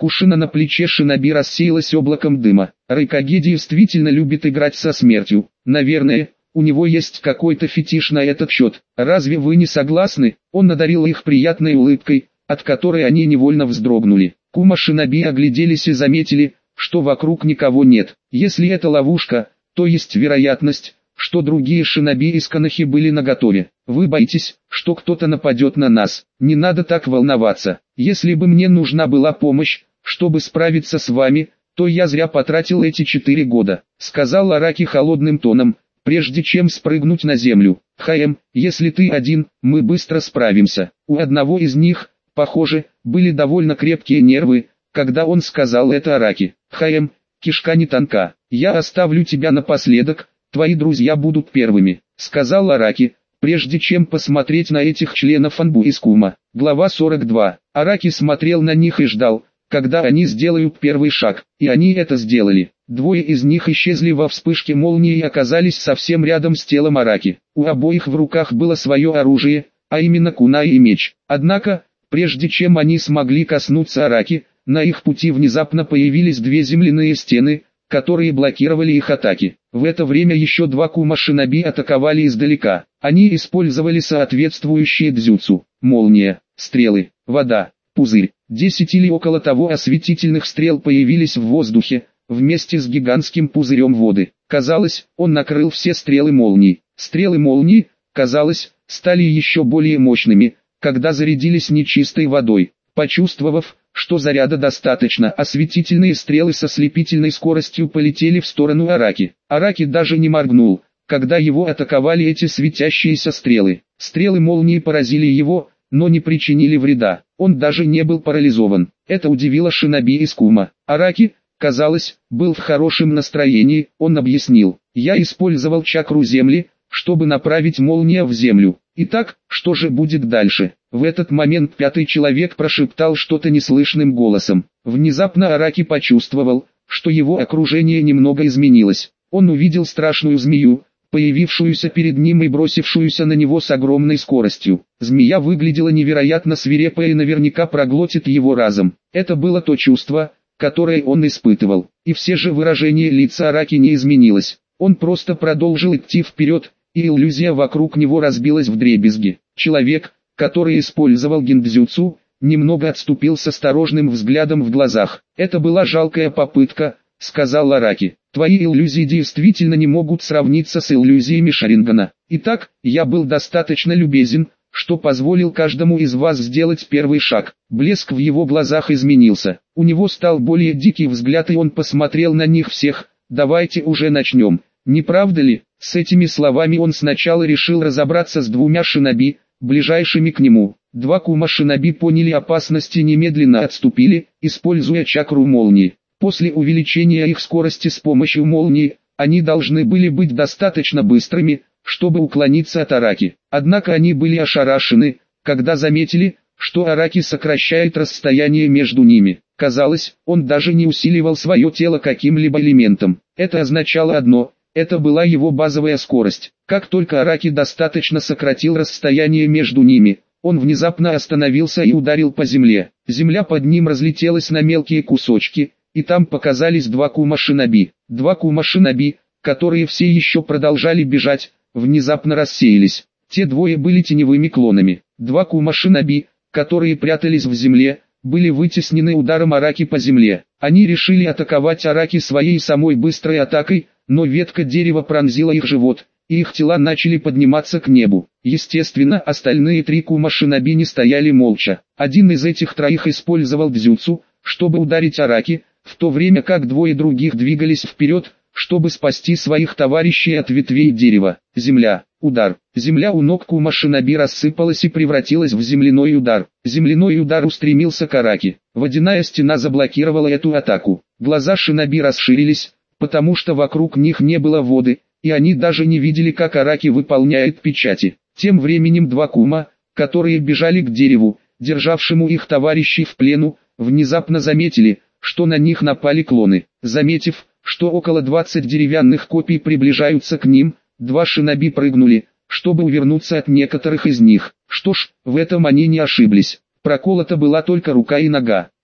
Кушина на плече шиноби рассеялась облаком дыма. Райкаге действительно любит играть со смертью. Наверное, у него есть какой-то фетиш на этот счет. Разве вы не согласны? Он одарил их приятной улыбкой, от которой они невольно вздрогнули. Кума шиноби огляделись и заметили, что вокруг никого нет. Если это ловушка, то есть вероятность, что другие шиноби из Канахи были наготове. Вы боитесь, что кто-то нападет на нас? Не надо так волноваться. Если бы мне нужна была помощь, чтобы справиться с вами, то я зря потратил эти 4 года, сказал Араки холодным тоном, прежде чем спрыгнуть на землю. Хаэм, если ты один, мы быстро справимся. У одного из них, похоже, были довольно крепкие нервы, когда он сказал это Араки. Хаэм, кишка не тонка, я оставлю тебя напоследок, твои друзья будут первыми, сказал Араки, прежде чем посмотреть на этих членов Анбу-Искума. Глава 42. Араки смотрел на них и ждал, когда они сделают первый шаг, и они это сделали. Двое из них исчезли во вспышке молнии и оказались совсем рядом с телом Араки. У обоих в руках было свое оружие, а именно кунай и меч. Однако, прежде чем они смогли коснуться Араки, на их пути внезапно появились две земляные стены, которые блокировали их атаки. В это время еще два кума-шиноби атаковали издалека. Они использовали соответствующие дзюцу: молния, стрелы, вода, пузырь. 10 или около того осветительных стрел появились в воздухе, вместе с гигантским пузырем воды. Казалось, он накрыл все стрелы молний. Стрелы молнии, казалось, стали еще более мощными, когда зарядились нечистой водой. Почувствовав, что заряда достаточно, осветительные стрелы со слепительной скоростью полетели в сторону Араки. Араки даже не моргнул, когда его атаковали эти светящиеся стрелы. Стрелы молнии поразили его, но не причинили вреда. Он даже не был парализован. Это удивило шиноби Искума. Араки, казалось, был в хорошем настроении. Он объяснил: «Я использовал чакру земли, чтобы направить молнию в землю. Итак, что же будет дальше?» В этот момент пятый человек прошептал что-то неслышным голосом. Внезапно Араки почувствовал, что его окружение немного изменилось. Он увидел страшную змею, появившуюся перед ним и бросившуюся на него с огромной скоростью. Змея выглядела невероятно свирепо и наверняка проглотит его разом. Это было то чувство, которое он испытывал. И все же выражение лица Араки не изменилось. Он просто продолжил идти вперед, и иллюзия вокруг него разбилась вдребезги. Человек, который использовал гиндзюцу, немного отступил с осторожным взглядом в глазах. «Это была жалкая попытка», — сказал Араки. «Твои иллюзии действительно не могут сравниться с иллюзиями Шарингана. Итак, я был достаточно любезен, что позволил каждому из вас сделать первый шаг». Блеск в его глазах изменился. У него стал более дикий взгляд, и он посмотрел на них всех. «Давайте уже начнем, не правда ли?» С этими словами он сначала решил разобраться с двумя шиноби, ближайшими к нему. Два кума-шиноби поняли опасность и немедленно отступили, используя чакру молнии. После увеличения их скорости с помощью молнии, они должны были быть достаточно быстрыми, чтобы уклониться от Араки. Однако они были ошарашены, когда заметили, что Араки сокращает расстояние между ними. Казалось, он даже не усиливал свое тело каким-либо элементом. Это означало одно: это была его базовая скорость. Как только Араки достаточно сократил расстояние между ними, он внезапно остановился и ударил по земле. Земля под ним разлетелась на мелкие кусочки, и там показались два кума-шиноби. Два кума-шиноби, которые все еще продолжали бежать, внезапно рассеялись. Те двое были теневыми клонами. Два кума-шиноби, которые прятались в земле, были вытеснены ударом Араки по земле. Они решили атаковать Араки своей самой быстрой атакой, но ветка дерева пронзила их живот, и их тела начали подниматься к небу. Естественно, остальные три кума-шиноби не стояли молча. Один из этих троих использовал дзюцу, чтобы ударить Араки, в то время как двое других двигались вперед, чтобы спасти своих товарищей от ветвей дерева. Земля. Удар. Земля у ног кума-шиноби рассыпалась и превратилась в земляной удар. Земляной удар устремился к Араки. Водяная стена заблокировала эту атаку. Глаза шиноби расширились, потому что вокруг них не было воды, и они даже не видели, как Араки выполняет печати. Тем временем два кума, которые бежали к дереву, державшему их товарищей в плену, внезапно заметили, что на них напали клоны. Заметив, что около 20 деревянных копий приближаются к ним, два шиноби прыгнули, чтобы увернуться от некоторых из них. Что ж, в этом они не ошиблись. Проколота была только рука и нога.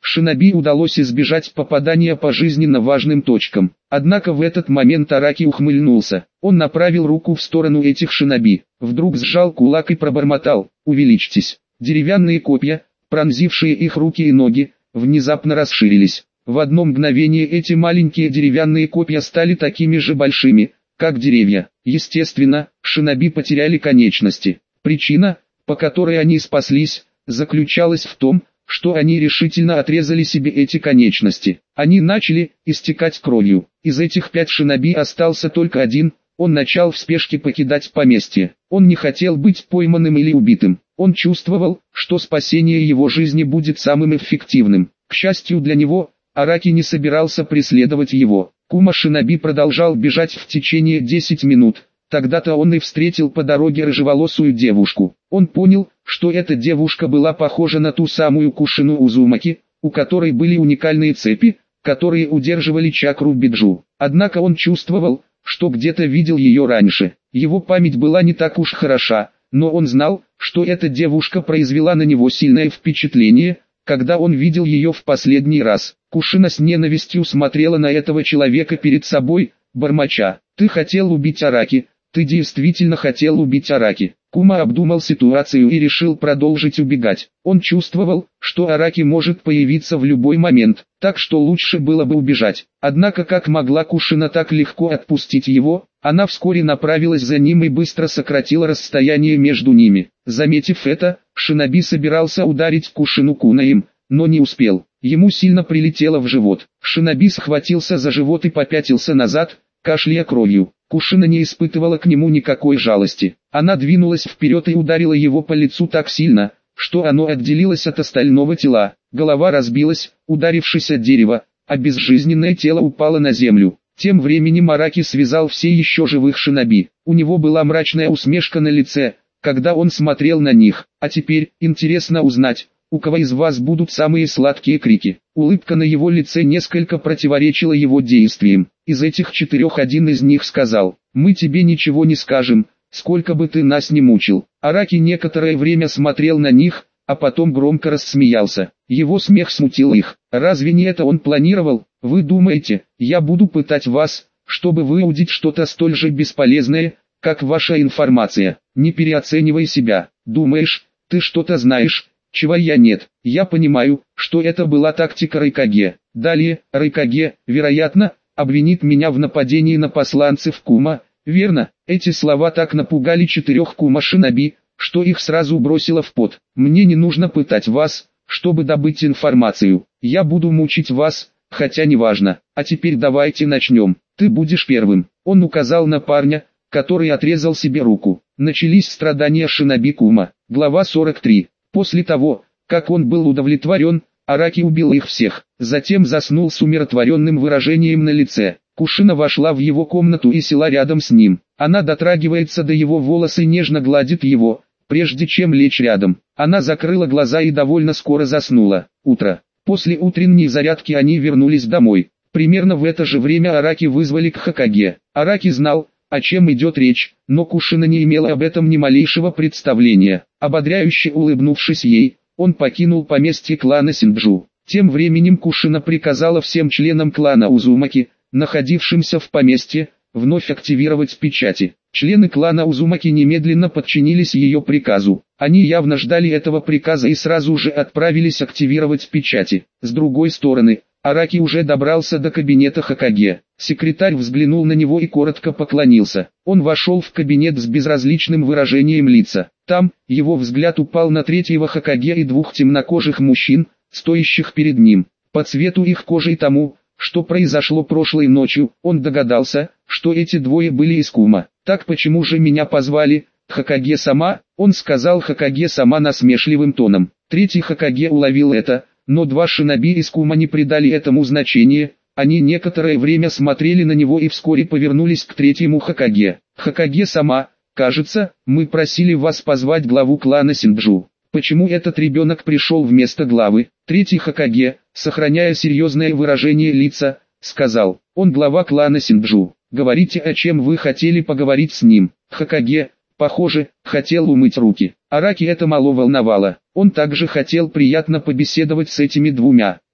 шиноби удалось избежать попадания по жизненно важным точкам. Однако в этот момент Араки ухмыльнулся. Он направил руку в сторону этих шиноби, вдруг сжал кулак и пробормотал: «Увеличьтесь». Деревянные копья, пронзившие их руки и ноги, внезапно расширились. В одно мгновение эти маленькие деревянные копья стали такими же большими, как деревья. Естественно, шиноби потеряли конечности. Причина, по которой они спаслись, заключалась в том, что они решительно отрезали себе эти конечности. Они начали истекать кровью. Из этих 5 шиноби остался только один. Он начал в спешке покидать поместье. Он не хотел быть пойманным или убитым. Он чувствовал, что спасение его жизни будет самым эффективным. К счастью для него, Араки не собирался преследовать его. Кума шиноби продолжал бежать в течение 10 минут. Тогда-то он и встретил по дороге рыжеволосую девушку. Он понял, что эта девушка была похожа на ту самую Кушину Узумаки, у которой были уникальные цепи, которые удерживали чакру Биджу. Однако он чувствовал, что где-то видел ее раньше. Его память была не так уж хороша, но он знал, что эта девушка произвела на него сильное впечатление, когда он видел ее в последний раз. Кушина с ненавистью смотрела на этого человека перед собой, бормоча: «Ты хотел убить Араки, ты действительно хотел убить Араки». Кума обдумал ситуацию и решил продолжить убегать. Он чувствовал, что Араки может появиться в любой момент, так что лучше было бы убежать. Однако как могла Кушина так легко отпустить его? Она вскоре направилась за ним и быстро сократила расстояние между ними. Заметив это, шиноби собирался ударить Кушину кунаем, но не успел. Ему сильно прилетело в живот. Шиноби схватился за живот и попятился назад, кашляя кровью. Кушина не испытывала к нему никакой жалости. Она двинулась вперед и ударила его по лицу так сильно, что оно отделилось от остального тела. Голова разбилась, ударившись о дерево, а безжизненное тело упало на землю. Тем временем Араки связал все еще живых шиноби. У него была мрачная усмешка на лице, когда он смотрел на них. А теперь, интересно узнать, у кого из вас будут самые сладкие крики. Улыбка на его лице несколько противоречила его действиям. Из этих 4 один из них сказал: «Мы тебе ничего не скажем, сколько бы ты нас ни мучил». Араки некоторое время смотрел на них, а потом громко рассмеялся. Его смех смутил их. Разве не это он планировал? Вы думаете, я буду пытать вас, чтобы выудить что-то столь же бесполезное, как ваша информация? Не переоценивай себя. Думаешь, ты что-то знаешь, чего я нет? Я понимаю, что это была тактика Райкаге. Далее, Райкаге, вероятно, обвинит меня в нападении на посланцев Кума, верно? Эти слова так напугали 4 Кума шиноби, что их сразу бросило в пот. Мне не нужно пытать вас, чтобы добыть информацию. Я буду мучить вас, хотя не важно. А теперь давайте начнем. Ты будешь первым. Он указал на парня, который отрезал себе руку. Начались страдания шиноби Кума. Глава 43. После того, как он был удовлетворен, Араки убил их всех. Затем заснул с умиротворенным выражением на лице. Кушина вошла в его комнату и села рядом с ним. Она дотрагивается до его волос и нежно гладит его, прежде чем лечь рядом. Она закрыла глаза и довольно скоро заснула. Утро. После утренней зарядки они вернулись домой. Примерно в это же время Араки вызвали к Хокаге. Араки знал, о чем идет речь, но Кушина не имела об этом ни малейшего представления. Ободряюще улыбнувшись ей, он покинул поместье клана Синджу. Тем временем Кушина приказала всем членам клана Узумаки, находившимся в поместье, вновь активировать печати. Члены клана Узумаки немедленно подчинились ее приказу. Они явно ждали этого приказа и сразу же отправились активировать печати. С другой стороны, Араки уже добрался до кабинета Хокаге. Секретарь взглянул на него и коротко поклонился. Он вошел в кабинет с безразличным выражением лица. Там, его взгляд упал на 3-го Хокаге и 2 темнокожих мужчин, стоящих перед ним. По цвету их кожи и тому, что произошло прошлой ночью, он догадался, что эти двое были из Кума. «Так почему же меня позвали, Хокаге-сама?» Он сказал Хокаге-сама насмешливым тоном. 3-й Хокаге уловил это, но 2 шиноби из Кума не придали этому значения. Они некоторое время смотрели на него и вскоре повернулись к 3-му Хокаге. «Хокаге-сама, кажется, мы просили вас позвать главу клана Синджу. Почему этот ребенок пришел вместо главы?» 3-й Хокаге, сохраняя серьезное выражение лица, сказал: «Он глава клана Синджу. Говорите, о чем вы хотели поговорить с ним». Хокаге, похоже, хотел умыть руки. Араки это мало волновало. Он также хотел приятно побеседовать с этими двумя.